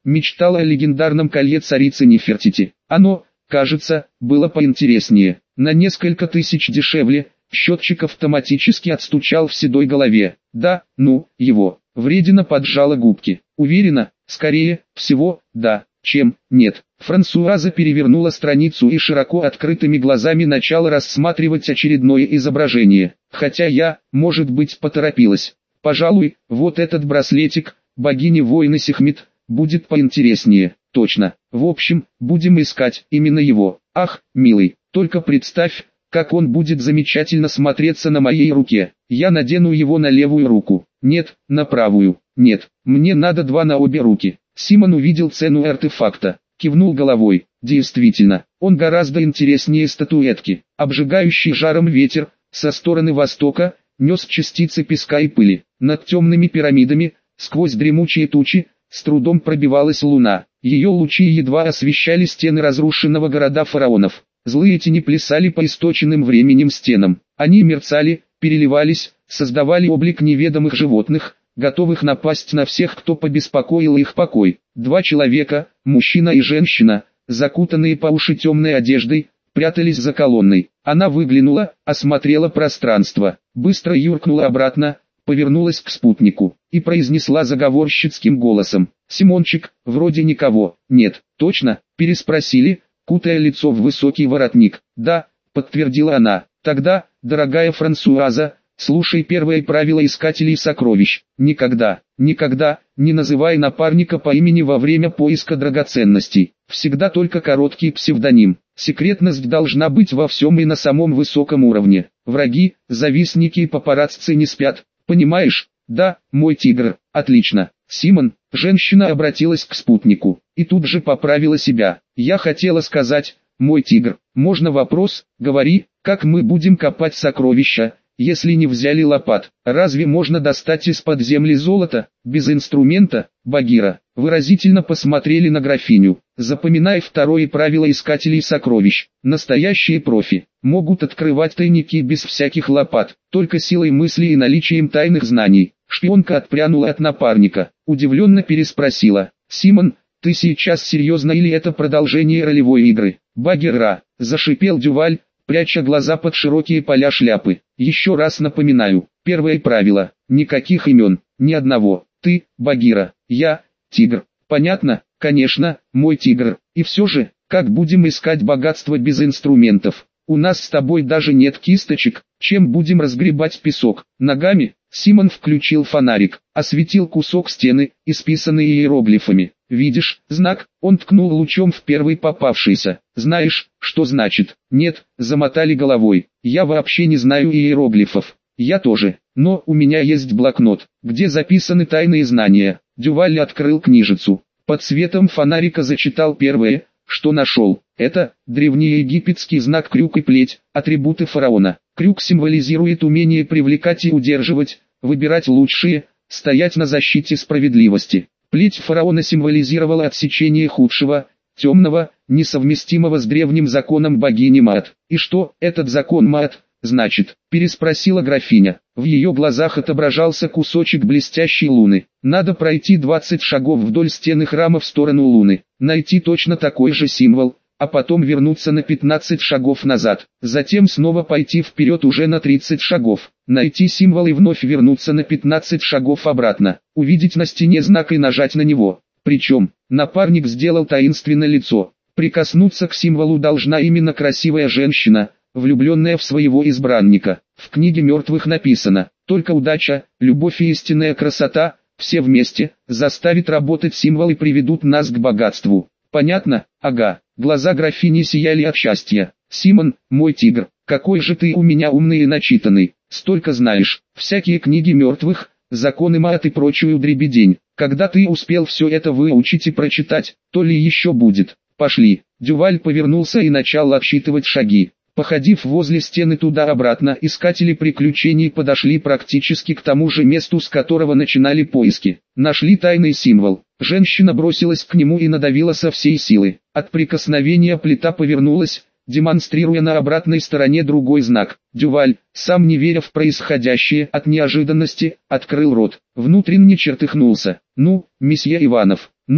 Мечтал о легендарном колье царицы Нефертити. Оно, кажется, было поинтереснее. На несколько тысяч дешевле. Счетчик автоматически отстучал в седой голове. Да, ну, его. Вредина поджала губки. Уверена, скорее всего, да, чем нет. Франсуаза перевернула страницу и широко открытыми глазами начала рассматривать очередное изображение. Хотя я, может быть, поторопилась. Пожалуй, вот этот браслетик, богини войны Сехмет, будет поинтереснее. Точно. В общем, будем искать именно его. Ах, милый, только представь, как он будет замечательно смотреться на моей руке. Я надену его на левую руку. Нет, на правую. Нет, мне надо два на обе руки. Симон увидел цену артефакта, кивнул головой. Действительно, он гораздо интереснее статуэтки. Обжигающий жаром ветер, со стороны востока, нес частицы песка и пыли. Над темными пирамидами, сквозь дремучие тучи, с трудом пробивалась луна. Ее лучи едва освещали стены разрушенного города фараонов. Злые тени плясали по источенным временем стенам. Они мерцали, переливались, создавали облик неведомых животных, готовых напасть на всех, кто побеспокоил их покой. Два человека, мужчина и женщина, закутанные по уши темной одеждой, прятались за колонной. Она выглянула, осмотрела пространство, быстро юркнула обратно, повернулась к спутнику и произнесла заговорщицким голосом: «Симончик, вроде никого». «Нет, точно?» – переспросили, кутая лицо в высокий воротник. «Да», – подтвердила она. «Тогда, дорогая Франсуаза, слушай первое правило искателей сокровищ. Никогда, никогда, не называй напарника по имени во время поиска драгоценностей. Всегда только короткий псевдоним. Секретность должна быть во всем и на самом высоком уровне. Враги, завистники и папарацци не спят. Понимаешь? Да, мой тигр. Отлично. Симон». Женщина обратилась к спутнику и тут же поправила себя. «Я хотела сказать, мой тигр, можно вопрос? Говори, как мы будем копать сокровища, если не взяли лопат? Разве можно достать из-под земли золото, без инструмента?» Багира выразительно посмотрели на графиню. «Запоминай второе правило искателей сокровищ. Настоящие профи могут открывать тайники без всяких лопат, только силой мысли и наличием тайных знаний». Шпионка отпрянула от напарника, удивленно переспросила: «Симон, ты сейчас серьезно или это продолжение ролевой игры?» «Багира», зашипел Дюваль, пряча глаза под широкие поля шляпы. «Еще раз напоминаю, первое правило, никаких имен, ни одного. Ты, Багира, я, тигр. Понятно?» «Конечно, мой тигр. И все же, как будем искать богатство без инструментов? У нас с тобой даже нет кисточек. Чем будем разгребать песок? Ногами?» Симон включил фонарик, осветил кусок стены, исписанный иероглифами. «Видишь, знак?» Он ткнул лучом в первый попавшийся. «Знаешь, что значит?» «Нет», замотали головой. «Я вообще не знаю иероглифов». «Я тоже, но у меня есть блокнот, где записаны тайные знания». Дюваль открыл книжицу. Под светом фонарика зачитал первое, что нашел. Это древнеегипетский знак крюк и плеть, атрибуты фараона. Крюк символизирует умение привлекать и удерживать, выбирать лучшие, стоять на защите справедливости. Плеть фараона символизировала отсечение худшего, темного, несовместимого с древним законом богини Маат. «И что этот закон Маат значит?» – переспросила графиня. В ее глазах отображался кусочек блестящей луны. «Надо пройти 20 шагов вдоль стены храма в сторону луны, найти точно такой же символ, а потом вернуться на 15 шагов назад, затем снова пойти вперед уже на 30 шагов, найти символ и вновь вернуться на 15 шагов обратно, увидеть на стене знак и нажать на него. Причем, напарник сделал таинственное лицо. Прикоснуться к символу должна именно красивая женщина, влюбленная в своего избранника. В книге мертвых написано: только удача, любовь и истинная красота, все вместе, заставит работать символ и приведут нас к богатству. Понятно? Ага». Глаза графини сияли от счастья. «Симон, мой тигр, какой же ты у меня умный и начитанный, столько знаешь, всякие книги мертвых, законы Маат и прочую дребедень. Когда ты успел все это выучить и прочитать, то ли еще будет. Пошли». Дюваль повернулся и начал отсчитывать шаги. Походив возле стены туда-обратно, искатели приключений подошли практически к тому же месту, с которого начинали поиски. Нашли тайный символ. Женщина бросилась к нему и надавила со всей силы. От прикосновения плита повернулась, демонстрируя на обратной стороне другой знак. Дюваль, сам не веря в происходящее от неожиданности, открыл рот. Внутренне чертыхнулся. «Ну, месье Иванов, ну,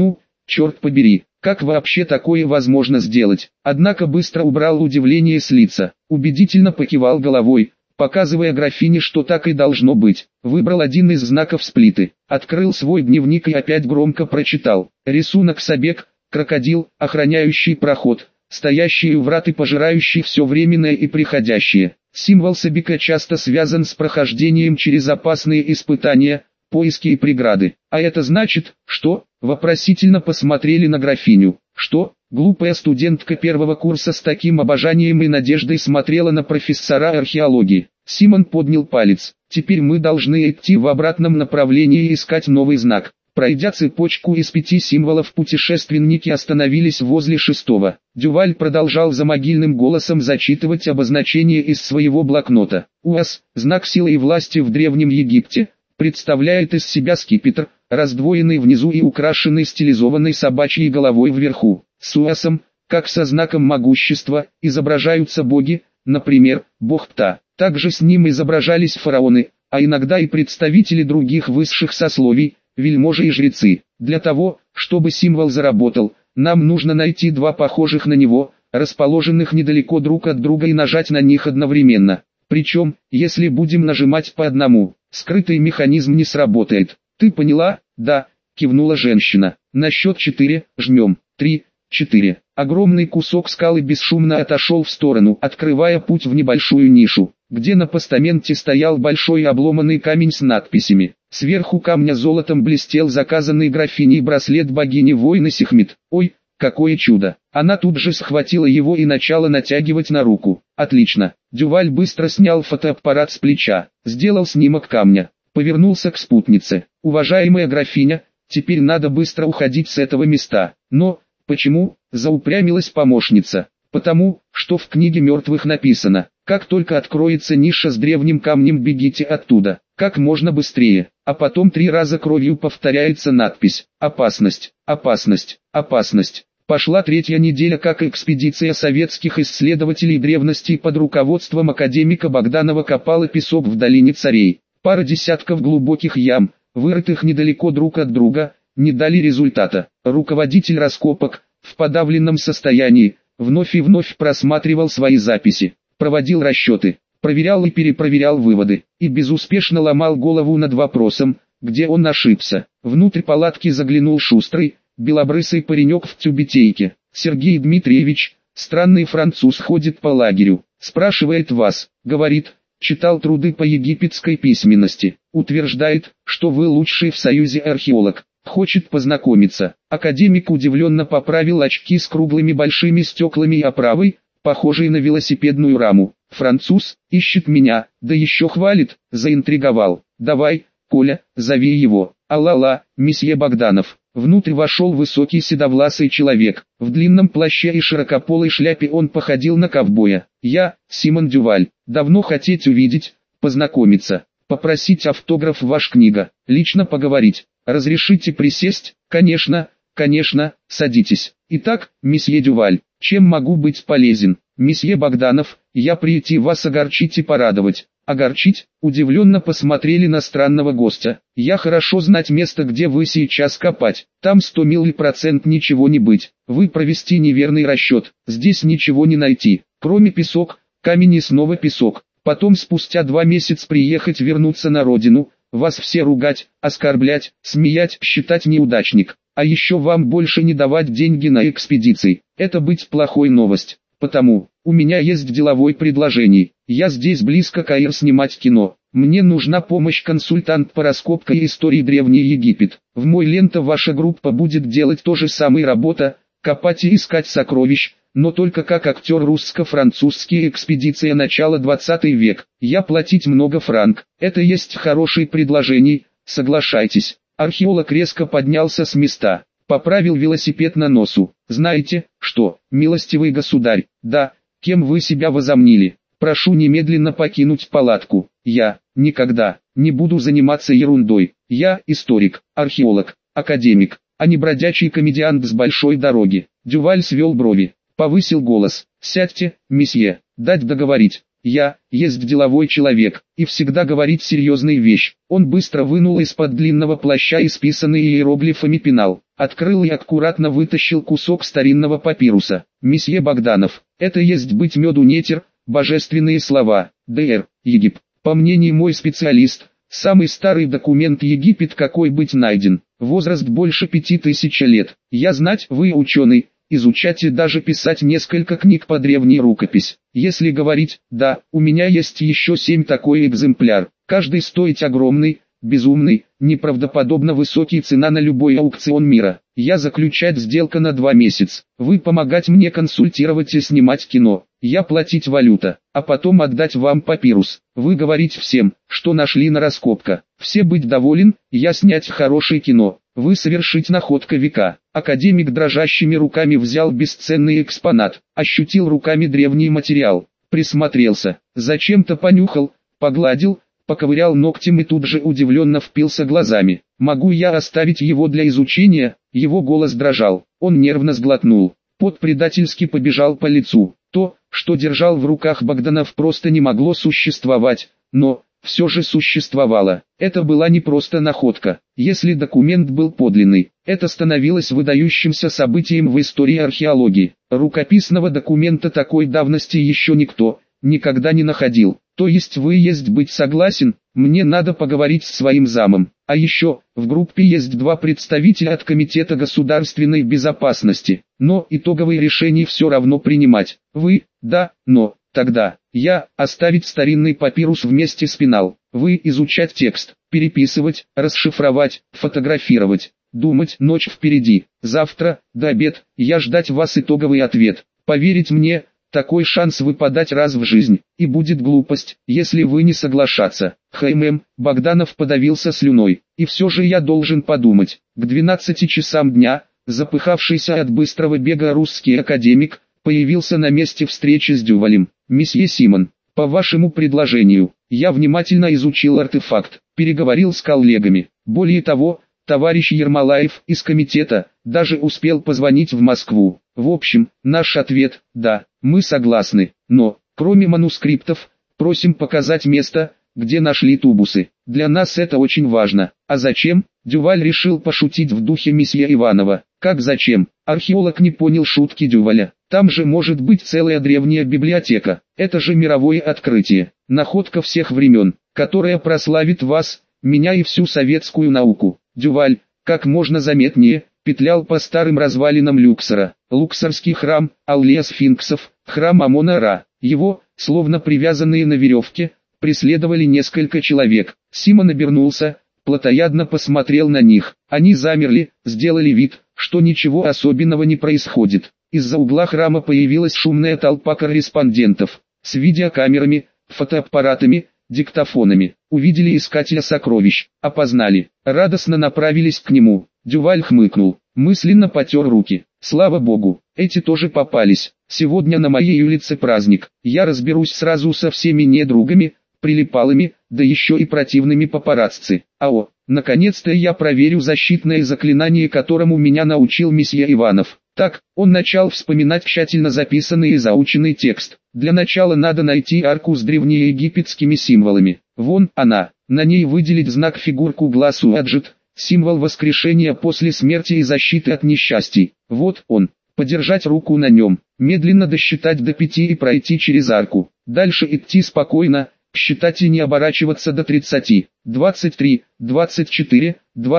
черт побери, как вообще такое возможно сделать? Однако быстро убрал удивление с лица, убедительно покивал головой, показывая графине, что так и должно быть. Выбрал один из знаков сплиты, открыл свой дневник и опять громко прочитал. Рисунок собек, крокодил, охраняющий проход, стоящий у врат и пожирающий все временное и приходящее. Символ собека часто связан с прохождением через опасные испытания, поиски и преграды. А это значит, что? Вопросительно посмотрели на графиню. Что? Глупая студентка первого курса с таким обожанием и надеждой смотрела на профессора археологии. Симон поднял палец. Теперь мы должны идти в обратном направлении и искать новый знак. Пройдя цепочку из 5 символов, путешественники остановились возле 6-го. Дюваль продолжал за могильным голосом зачитывать обозначение из своего блокнота. УАС, знак силы и власти в Древнем Египте, представляет из себя скипетр, раздвоенный внизу и украшенный стилизованной собачьей головой вверху. С УАСом, как со знаком могущества, изображаются боги, например, бог Пта. Также с ним изображались фараоны, а иногда и представители других высших сословий, вельможи и жрецы. Для того, чтобы символ заработал, нам нужно найти 2 похожих на него, расположенных недалеко друг от друга и нажать на них одновременно. Причем, если будем нажимать по одному, скрытый механизм не сработает. Ты поняла? Да, кивнула женщина. На счет 4, жмем. 3, 4. Огромный кусок скалы бесшумно отошел в сторону, открывая путь в небольшую нишу, где на постаменте стоял большой обломанный камень с надписями. Сверху камня золотом блестел заказанный графиней браслет богини войны Сехмет. Ой, какое чудо! Она тут же схватила его и начала натягивать на руку. Отлично! Дюваль быстро снял фотоаппарат с плеча, сделал снимок камня, повернулся к спутнице. Уважаемая графиня, теперь надо быстро уходить с этого места. Но, почему? Заупрямилась помощница. Потому, что в книге мертвых написано: как только откроется ниша с древним камнем, бегите оттуда, как можно быстрее. А потом 3 раза кровью повторяется надпись: опасность, опасность, опасность. Пошла 3-я неделя, как экспедиция советских исследователей древностей под руководством академика Богданова копала песок в долине Царей. Пара десятков глубоких ям, вырытых недалеко друг от друга, не дали результата. Руководитель раскопок, в подавленном состоянии, вновь и вновь просматривал свои записи, проводил расчеты, проверял и перепроверял выводы, и безуспешно ломал голову над вопросом, где он ошибся. Внутрь палатки заглянул шустрый, белобрысый паренек в тюбетейке. Сергей Дмитриевич, странный француз, ходит по лагерю, спрашивает вас, говорит, читал труды по египетской письменности, утверждает, что вы лучший в Союзе археолог, хочет познакомиться. Академик удивленно поправил очки с круглыми большими стеклами и оправой, похожей на велосипедную раму. Француз, ищет меня, да еще хвалит, заинтриговал. Давай, Коля, зови его. Алла-ла, месье Богданов. Внутрь вошел высокий седовласый человек. В длинном плаще и широкополой шляпе он походил на ковбоя. Я, Симон Дюваль, давно хотеть увидеть, познакомиться, попросить автограф ваш книга, лично поговорить. Разрешите присесть? Конечно, конечно, садитесь. Итак, месье Дюваль, чем могу быть полезен? Месье Богданов, я прийти вас огорчить и порадовать. Огорчить? Удивленно посмотрели на странного гостя. Я хорошо знать место, где вы сейчас копать. Там 100 милли% ничего не быть. Вы провести неверный расчет. Здесь ничего не найти. Кроме песок, камень и снова песок. Потом спустя 2 месяца приехать, вернуться на родину. Вас все ругать, оскорблять, смеять, считать неудачник. А еще вам больше не давать деньги на экспедиции. Это быть плохой новость. Потому, у меня есть деловое предложение. Я здесь близко Каир снимать кино. Мне нужна помощь консультант по раскопке истории Древний Египет. В мой лента ваша группа будет делать то же самое работа, копать и искать сокровищ, но только как актер русско-французский экспедиция начала 20 век. Я платить много франк. Это есть хорошее предложение, соглашайтесь. Археолог резко поднялся с места, поправил велосипед на носу. Знаете, что, милостивый государь, да, кем вы себя возомнили? Прошу немедленно покинуть палатку. Я, никогда, не буду заниматься ерундой. Я, историк, археолог, академик, а не бродячий комедиант с большой дороги. Дюваль свел брови, повысил голос. Сядьте, месье, дать договорить. Я, есть деловой человек, и всегда говорить серьезные вещи. Он быстро вынул из-под длинного плаща исписанный иероглифами пенал. Открыл и аккуратно вытащил кусок старинного папируса. «Месье Богданов, это есть быть меду нетер, божественные слова, Д.Р. Египет. По мнению мой специалист, самый старый документ Египет какой быть найден, возраст больше 5000 лет. Я знать, вы ученый, изучать и даже писать несколько книг по древней рукопись. Если говорить, да, у меня есть еще 7 такой экземпляр, каждый стоит огромный, безумный, неправдоподобно высокий цена на любой аукцион мира. Я заключать сделка на 2 месяца. Вы помогать мне консультировать и снимать кино. Я платить валюта, а потом отдать вам папирус. Вы говорить всем, что нашли на раскопка. Все быть доволен, я снять хорошее кино. Вы совершить находка века. Академик дрожащими руками взял бесценный экспонат, ощутил руками древний материал, присмотрелся, зачем-то понюхал, погладил, поковырял ногтем и тут же удивленно впился глазами. «Могу я оставить его для изучения?» Его голос дрожал, он нервно сглотнул, пот предательски побежал по лицу. То, что держал в руках Богданов, просто не могло существовать, но все же существовало. Это была не просто находка. Если документ был подлинный, это становилось выдающимся событием в истории археологии. Рукописного документа такой давности еще никто никогда не находил. То есть вы есть быть согласен, мне надо поговорить с своим замом. А еще, в группе есть 2 представителя от Комитета государственной безопасности. Но итоговые решения все равно принимать. Вы, да, но, тогда, я, оставить старинный папирус вместе с пенал. Вы изучать текст, переписывать, расшифровать, фотографировать. Думать, ночь впереди. Завтра, до обед, я ждать вас итоговый ответ. Поверить мне, такой шанс выпадать раз в жизнь, и будет глупость, если вы не соглашаться. Богданов подавился слюной. И все же я должен подумать. К 12 часам дня, запыхавшийся от быстрого бега русский академик, появился на месте встречи с Дювалем. «Месье Симон, по вашему предложению, я внимательно изучил артефакт, переговорил с коллегами. Более того, товарищ Ермолаев из комитета даже успел позвонить в Москву. В общем, наш ответ – да, мы согласны, но, кроме манускриптов, просим показать место, где нашли тубусы. Для нас это очень важно. А зачем? Дюваль решил пошутить в духе месье Иванова. Как зачем? Археолог не понял шутки Дюваля. Там же может быть целая древняя библиотека. Это же мировое открытие. Находка всех времен, которая прославит вас, меня и всю советскую науку. Дюваль, как можно заметнее, петлял по старым развалинам Люксора. Луксорский храм, Аллея сфинксов, храм Амона-Ра. Его, словно привязанные на веревке, преследовали несколько человек. Симон обернулся, плотоядно посмотрел на них. Они замерли, сделали вид, что ничего особенного не происходит. Из-за угла храма появилась шумная толпа корреспондентов, с видеокамерами, фотоаппаратами, диктофонами. Увидели искателя сокровищ, опознали, радостно направились к нему. Дюваль хмыкнул, мысленно потер руки. Слава богу, эти тоже попались. Сегодня на моей улице праздник. Я разберусь сразу со всеми недругами, прилипалами, да еще и противными папарацци. Наконец-то я проверю защитное заклинание, которому меня научил месье Иванов. Так, он начал вспоминать тщательно записанный и заученный текст. Для начала надо найти арку с древнеегипетскими символами. Вон она, на ней выделить знак фигурку глаз Уаджет, символ воскрешения после смерти и защиты от несчастий. Вот он. Подержать руку на нем, медленно досчитать до 5 и пройти через арку. Дальше идти спокойно, считать и не оборачиваться до 30. 23, 24,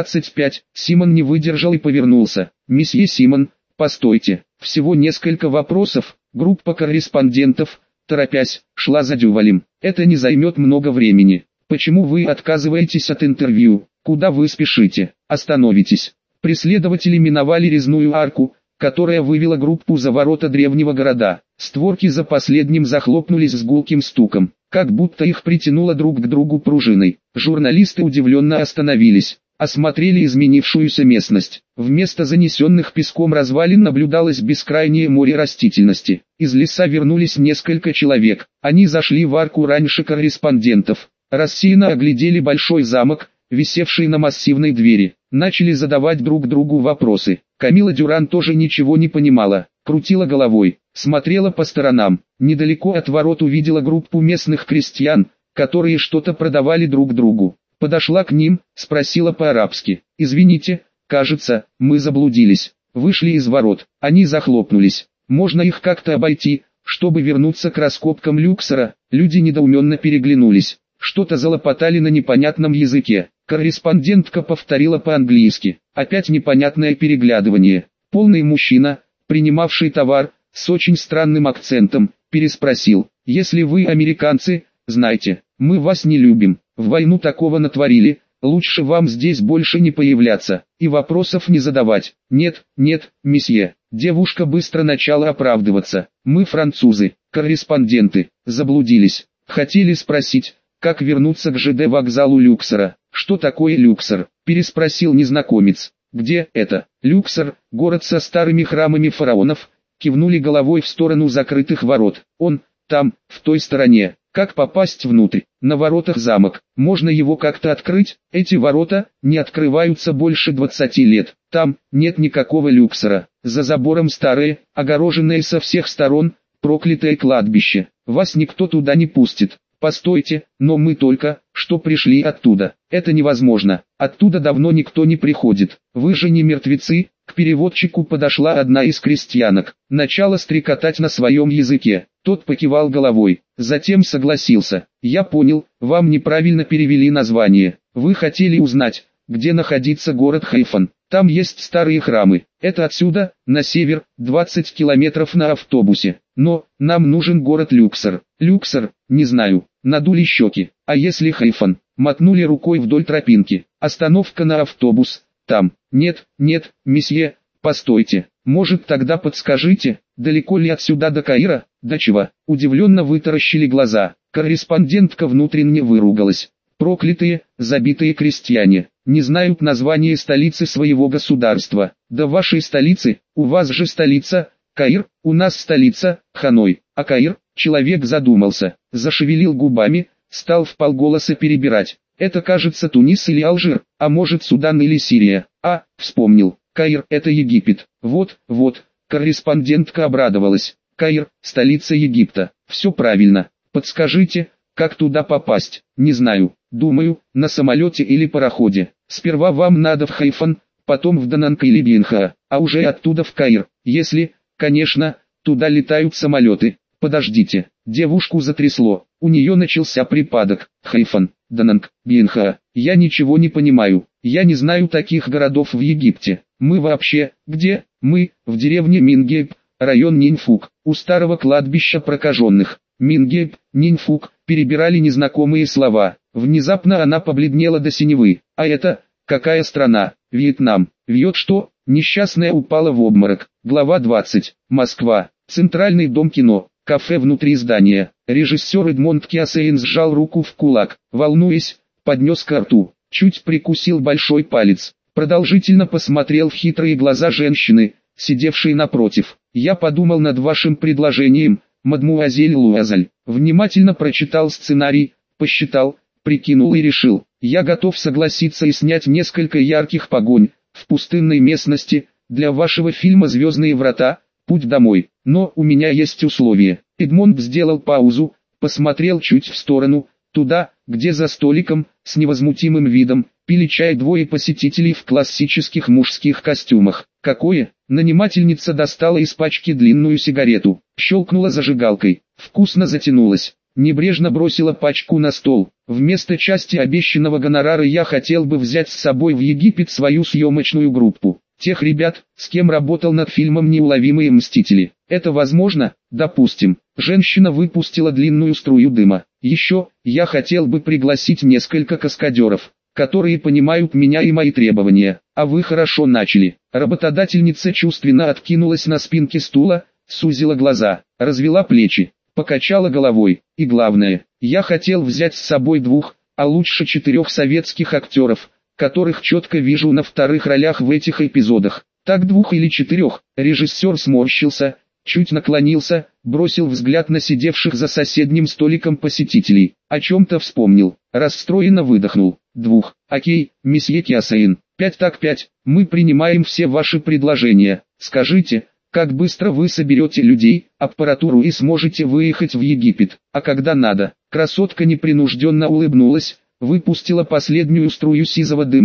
25. Симон не выдержал и повернулся. «Месье Симон, постойте, всего несколько вопросов». Группа корреспондентов, торопясь, шла за Дювалем. «Это не займет много времени. Почему вы отказываетесь от интервью? Куда вы спешите? Остановитесь». Преследователи миновали резную арку, которая вывела группу за ворота древнего города. Створки за последним захлопнулись с гулким стуком, как будто их притянуло друг к другу пружиной. Журналисты удивленно остановились, осмотрели изменившуюся местность. Вместо занесенных песком развалин наблюдалось бескрайнее море растительности. Из леса вернулись несколько человек. Они зашли в арку раньше корреспондентов. Рассеянно оглядели большой замок, висевший на массивной двери. Начали задавать друг другу вопросы. Камила Дюран тоже ничего не понимала, крутила головой, смотрела по сторонам. Недалеко от ворот увидела группу местных крестьян, которые что-то продавали друг другу. Подошла к ним, спросила по-арабски: «Извините, Кажется, мы заблудились. Вышли из ворот, они захлопнулись. Можно их как-то обойти, чтобы вернуться к раскопкам Люксора. Люди недоуменно переглянулись. Что-то залопотали на непонятном языке. Корреспондентка повторила по-английски. Опять непонятное переглядывание. Полный мужчина, принимавший товар, с очень странным акцентом, переспросил: «Если вы американцы, знайте, мы вас не любим. В войну такого натворили, лучше вам здесь больше не появляться и вопросов не задавать». «Нет, нет, месье». Девушка быстро начала оправдываться. «Мы французы, корреспонденты, заблудились. Хотели спросить, как вернуться к ЖД вокзалу Люксора». «Что такое Люксор?» – переспросил незнакомец. «Где это?» «Люксор, город со старыми храмами фараонов», кивнули головой в сторону закрытых ворот. «Он, там, в той стороне». «Как попасть внутрь?» «На воротах замок. Можно его как-то открыть?» «Эти ворота не открываются больше 20 лет. Там нет никакого Люксора. За забором старое, огороженное со всех сторон, проклятое кладбище. Вас никто туда не пустит». «Постойте, но мы только что пришли оттуда». «Это невозможно. Оттуда давно никто не приходит. Вы же не мертвецы». К переводчику подошла одна из крестьянок. Начала стрекотать на своем языке. Тот покивал головой. Затем согласился. «Я понял, вам неправильно перевели название. Вы хотели узнать, где находится город Хайфан. Там есть старые храмы. Это отсюда, на север, 20 километров на автобусе. Но, нам нужен город Люксор». «Люксор, не знаю». Надули щеки. «А если Хайфан?» Мотнули рукой вдоль тропинки. «Остановка на автобус. Там». «Нет, нет, месье, постойте. Может тогда подскажите, далеко ли отсюда до Каира?» «До чего?» Удивленно вытаращили глаза. Корреспондентка внутренне выругалась. «Проклятые, забитые крестьяне, не знают название столицы своего государства». «Да вашей столицы, у вас же столица, Каир, у нас столица, Ханой, а Каир». Человек задумался, зашевелил губами, стал вполголоса перебирать. «Это, кажется, Тунис или Алжир, а может Судан или Сирия». «А, вспомнил, Каир – это Египет». «Вот, вот», корреспондентка обрадовалась. «Каир – столица Египта. Все правильно. Подскажите, как туда попасть?» «Не знаю. Думаю, на самолете или пароходе. Сперва вам надо в Хайфан, потом в Дананг или Бинха, а уже оттуда в Каир. Если, конечно, туда летают самолеты». «Подождите». Девушку затрясло. У нее начался припадок. Хайфан, Дананг, Бинха. «Я ничего не понимаю. Я не знаю таких городов в Египте. Мы вообще, где?» «Мы, в деревне Мингейб, район Нинфук, у старого кладбища прокаженных». Мингейб, Нинфук, перебирали незнакомые слова. Внезапно она побледнела до синевы. «А это, какая страна?» «Вьетнам». «Вьет что?» Несчастная упала в обморок. Глава 20. Москва. Центральный дом кино. Кафе внутри здания. Режиссер Эдмонд Киосейн сжал руку в кулак, волнуясь, поднес ко рту, чуть прикусил большой палец, продолжительно посмотрел в хитрые глаза женщины, сидевшей напротив. «Я подумал над вашим предложением, мадмуазель Луазаль». Внимательно прочитал сценарий, посчитал, прикинул и решил. «Я готов согласиться и снять несколько ярких погонь в пустынной местности для вашего фильма «Звездные врата. Путь домой. Но у меня есть условие». Эдмонд сделал паузу, посмотрел чуть в сторону, туда, где за столиком, с невозмутимым видом, пили чай двое посетителей в классических мужских костюмах. «Какое?» Нанимательница достала из пачки длинную сигарету, щелкнула зажигалкой, вкусно затянулась, небрежно бросила пачку на стол. «Вместо части обещанного гонорара я хотел бы взять с собой в Египет свою съемочную группу. Тех ребят, с кем работал над фильмом «Неуловимые мстители». Это возможно?» «Допустим». Женщина выпустила длинную струю дыма. «Еще, я хотел бы пригласить несколько каскадеров, которые понимают меня и мои требования. А вы хорошо начали». Работодательница чувственно откинулась на спинке стула, сузила глаза, развела плечи, покачала головой. «И главное, я хотел взять с собой 2, а лучше 4 советских актеров, которых четко вижу на вторых ролях в этих эпизодах». «Так 2 или 4, режиссер сморщился, чуть наклонился, бросил взгляд на сидевших за соседним столиком посетителей, о чем-то вспомнил, расстроенно выдохнул. 2, окей, месье Киосейн, 5 так 5, мы принимаем все ваши предложения. Скажите, как быстро вы соберете людей, аппаратуру и сможете выехать в Египет?» «А когда надо?» Красотка непринужденно улыбнулась, выпустила последнюю струю сизого дыма,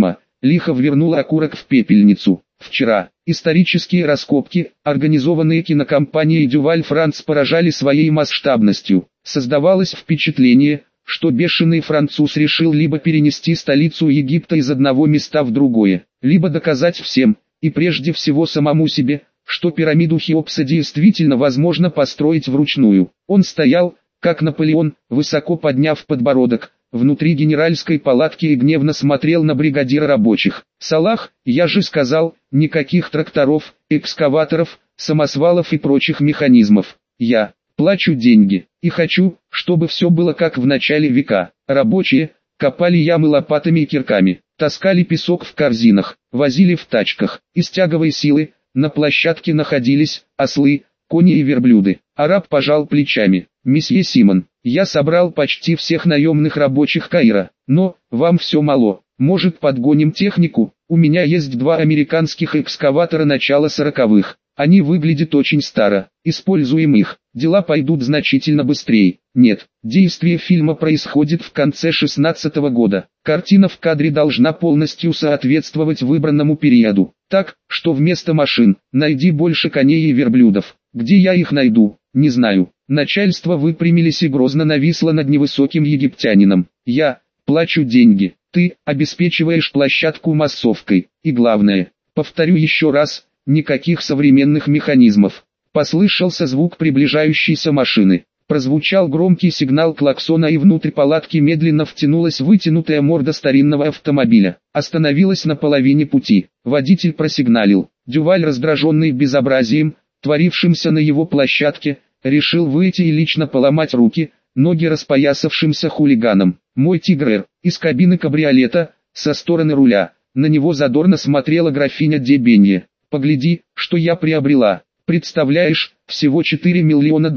лихо ввернула окурок в пепельницу. Вчера. Исторические раскопки, организованные кинокомпанией Дюваль Франц, поражали своей масштабностью. Создавалось впечатление, что бешеный француз решил либо перенести столицу Египта из одного места в другое, либо доказать всем, и прежде всего самому себе, что пирамиду Хеопса действительно возможно построить вручную. Он стоял, как Наполеон, высоко подняв подбородок, внутри генеральской палатки и гневно смотрел на бригадира рабочих. «Салах, я же сказал, никаких тракторов, экскаваторов, самосвалов и прочих механизмов. Я плачу деньги, и хочу, чтобы все было как в начале века. Рабочие копали ямы лопатами и кирками, таскали песок в корзинах, возили в тачках. Из тяговой силы на площадке находились ослы, кони и верблюды». Араб пожал плечами. «Месье Симон, я собрал почти всех наемных рабочих Каира, но вам все мало. Может, подгоним технику? У меня есть 2 американских экскаватора начала 40-х. Они выглядят очень старо. Используем их. Дела пойдут значительно быстрее». Нет, действие фильма происходит в конце 16-го года. Картина в кадре должна полностью соответствовать выбранному периоду. Так, что вместо машин, найди больше коней и верблюдов. Где я их найду, не знаю. Начальство выпрямились и грозно нависло над невысоким египтянином. «Я плачу деньги, ты обеспечиваешь площадку массовкой. И главное, повторю еще раз, никаких современных механизмов». Послышался звук приближающейся машины. Прозвучал громкий сигнал клаксона, и внутрь палатки медленно втянулась вытянутая морда старинного автомобиля. Остановилась на половине пути. Водитель просигналил. Дюваль, раздраженный безобразием, творившимся на его площадке, решил выйти и лично поломать руки, ноги распоясавшимся хулиганам. «Мой Тигр-Р». Из кабины кабриолета, со стороны руля, на него задорно смотрела графиня де Бенье. «Погляди, что я приобрела. Представляешь, всего $4 миллиона,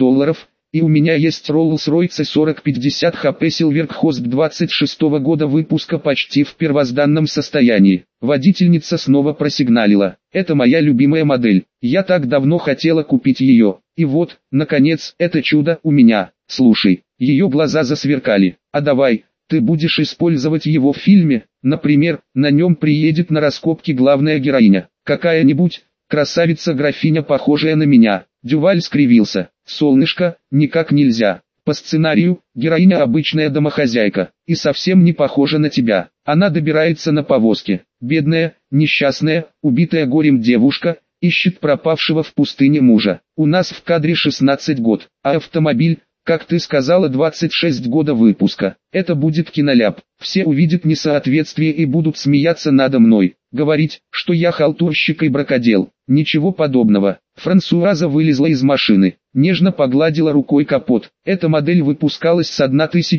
и у меня есть Rolls-Royce 4050 HP Silverhorse 26-го года выпуска почти в первозданном состоянии». Водительница снова просигналила. «Это моя любимая модель. Я так давно хотела купить ее. И вот, наконец, это чудо у меня. Слушай». Ее глаза засверкали. «А давай, ты будешь использовать его в фильме? Например, на нем приедет на раскопки главная героиня. Какая-нибудь красавица-графиня, похожая на меня». Дюваль скривился. «Солнышко, никак нельзя. По сценарию, героиня обычная домохозяйка, и совсем не похожа на тебя. Она добирается на повозке. Бедная, несчастная, убитая горем девушка, ищет пропавшего в пустыне мужа. У нас в кадре 16 год, а автомобиль, как ты сказала, 26 года выпуска. Это будет киноляп. Все увидят несоответствие и будут смеяться надо мной. Говорить, что я халтурщик и бракодел. Ничего подобного». Франсуаза вылезла из машины, нежно погладила рукой капот. Эта модель выпускалась с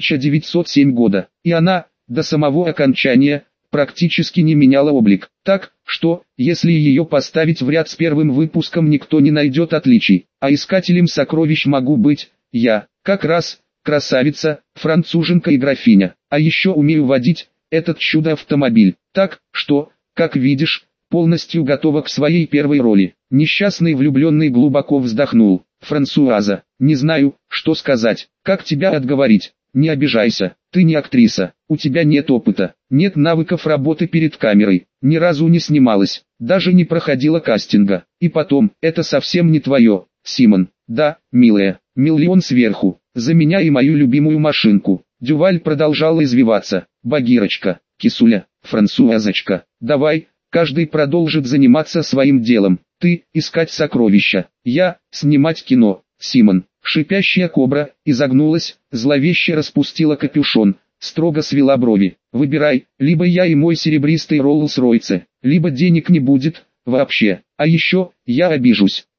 1907 года, и она, до самого окончания, практически не меняла облик. Так, что, если ее поставить в ряд с первым выпуском, никто не найдет отличий. А искателем сокровищ могу быть я. Как раз, красавица, француженка и графиня. А еще умею водить этот чудо-автомобиль. Так, что, как видишь, полностью готова к своей первой роли». Несчастный влюбленный глубоко вздохнул. «Франсуаза, не знаю, что сказать. Как тебя отговорить? Не обижайся, ты не актриса, у тебя нет опыта, нет навыков работы перед камерой, ни разу не снималась, даже не проходила кастинга. И потом, это совсем не твое, Симон». «Да, милая, миллион сверху, за меня и мою любимую машинку». Дюваль продолжала извиваться. «Багирочка, кисуля, Франсуазочка, давай, каждый продолжит заниматься своим делом. Ты – искать сокровища, я – снимать кино, Симон». Шипящая кобра изогнулась, зловеще распустила капюшон, строго свела брови. «Выбирай, либо я и мой серебристый Rolls-Royce, либо денег не будет, вообще. А еще, я обижусь.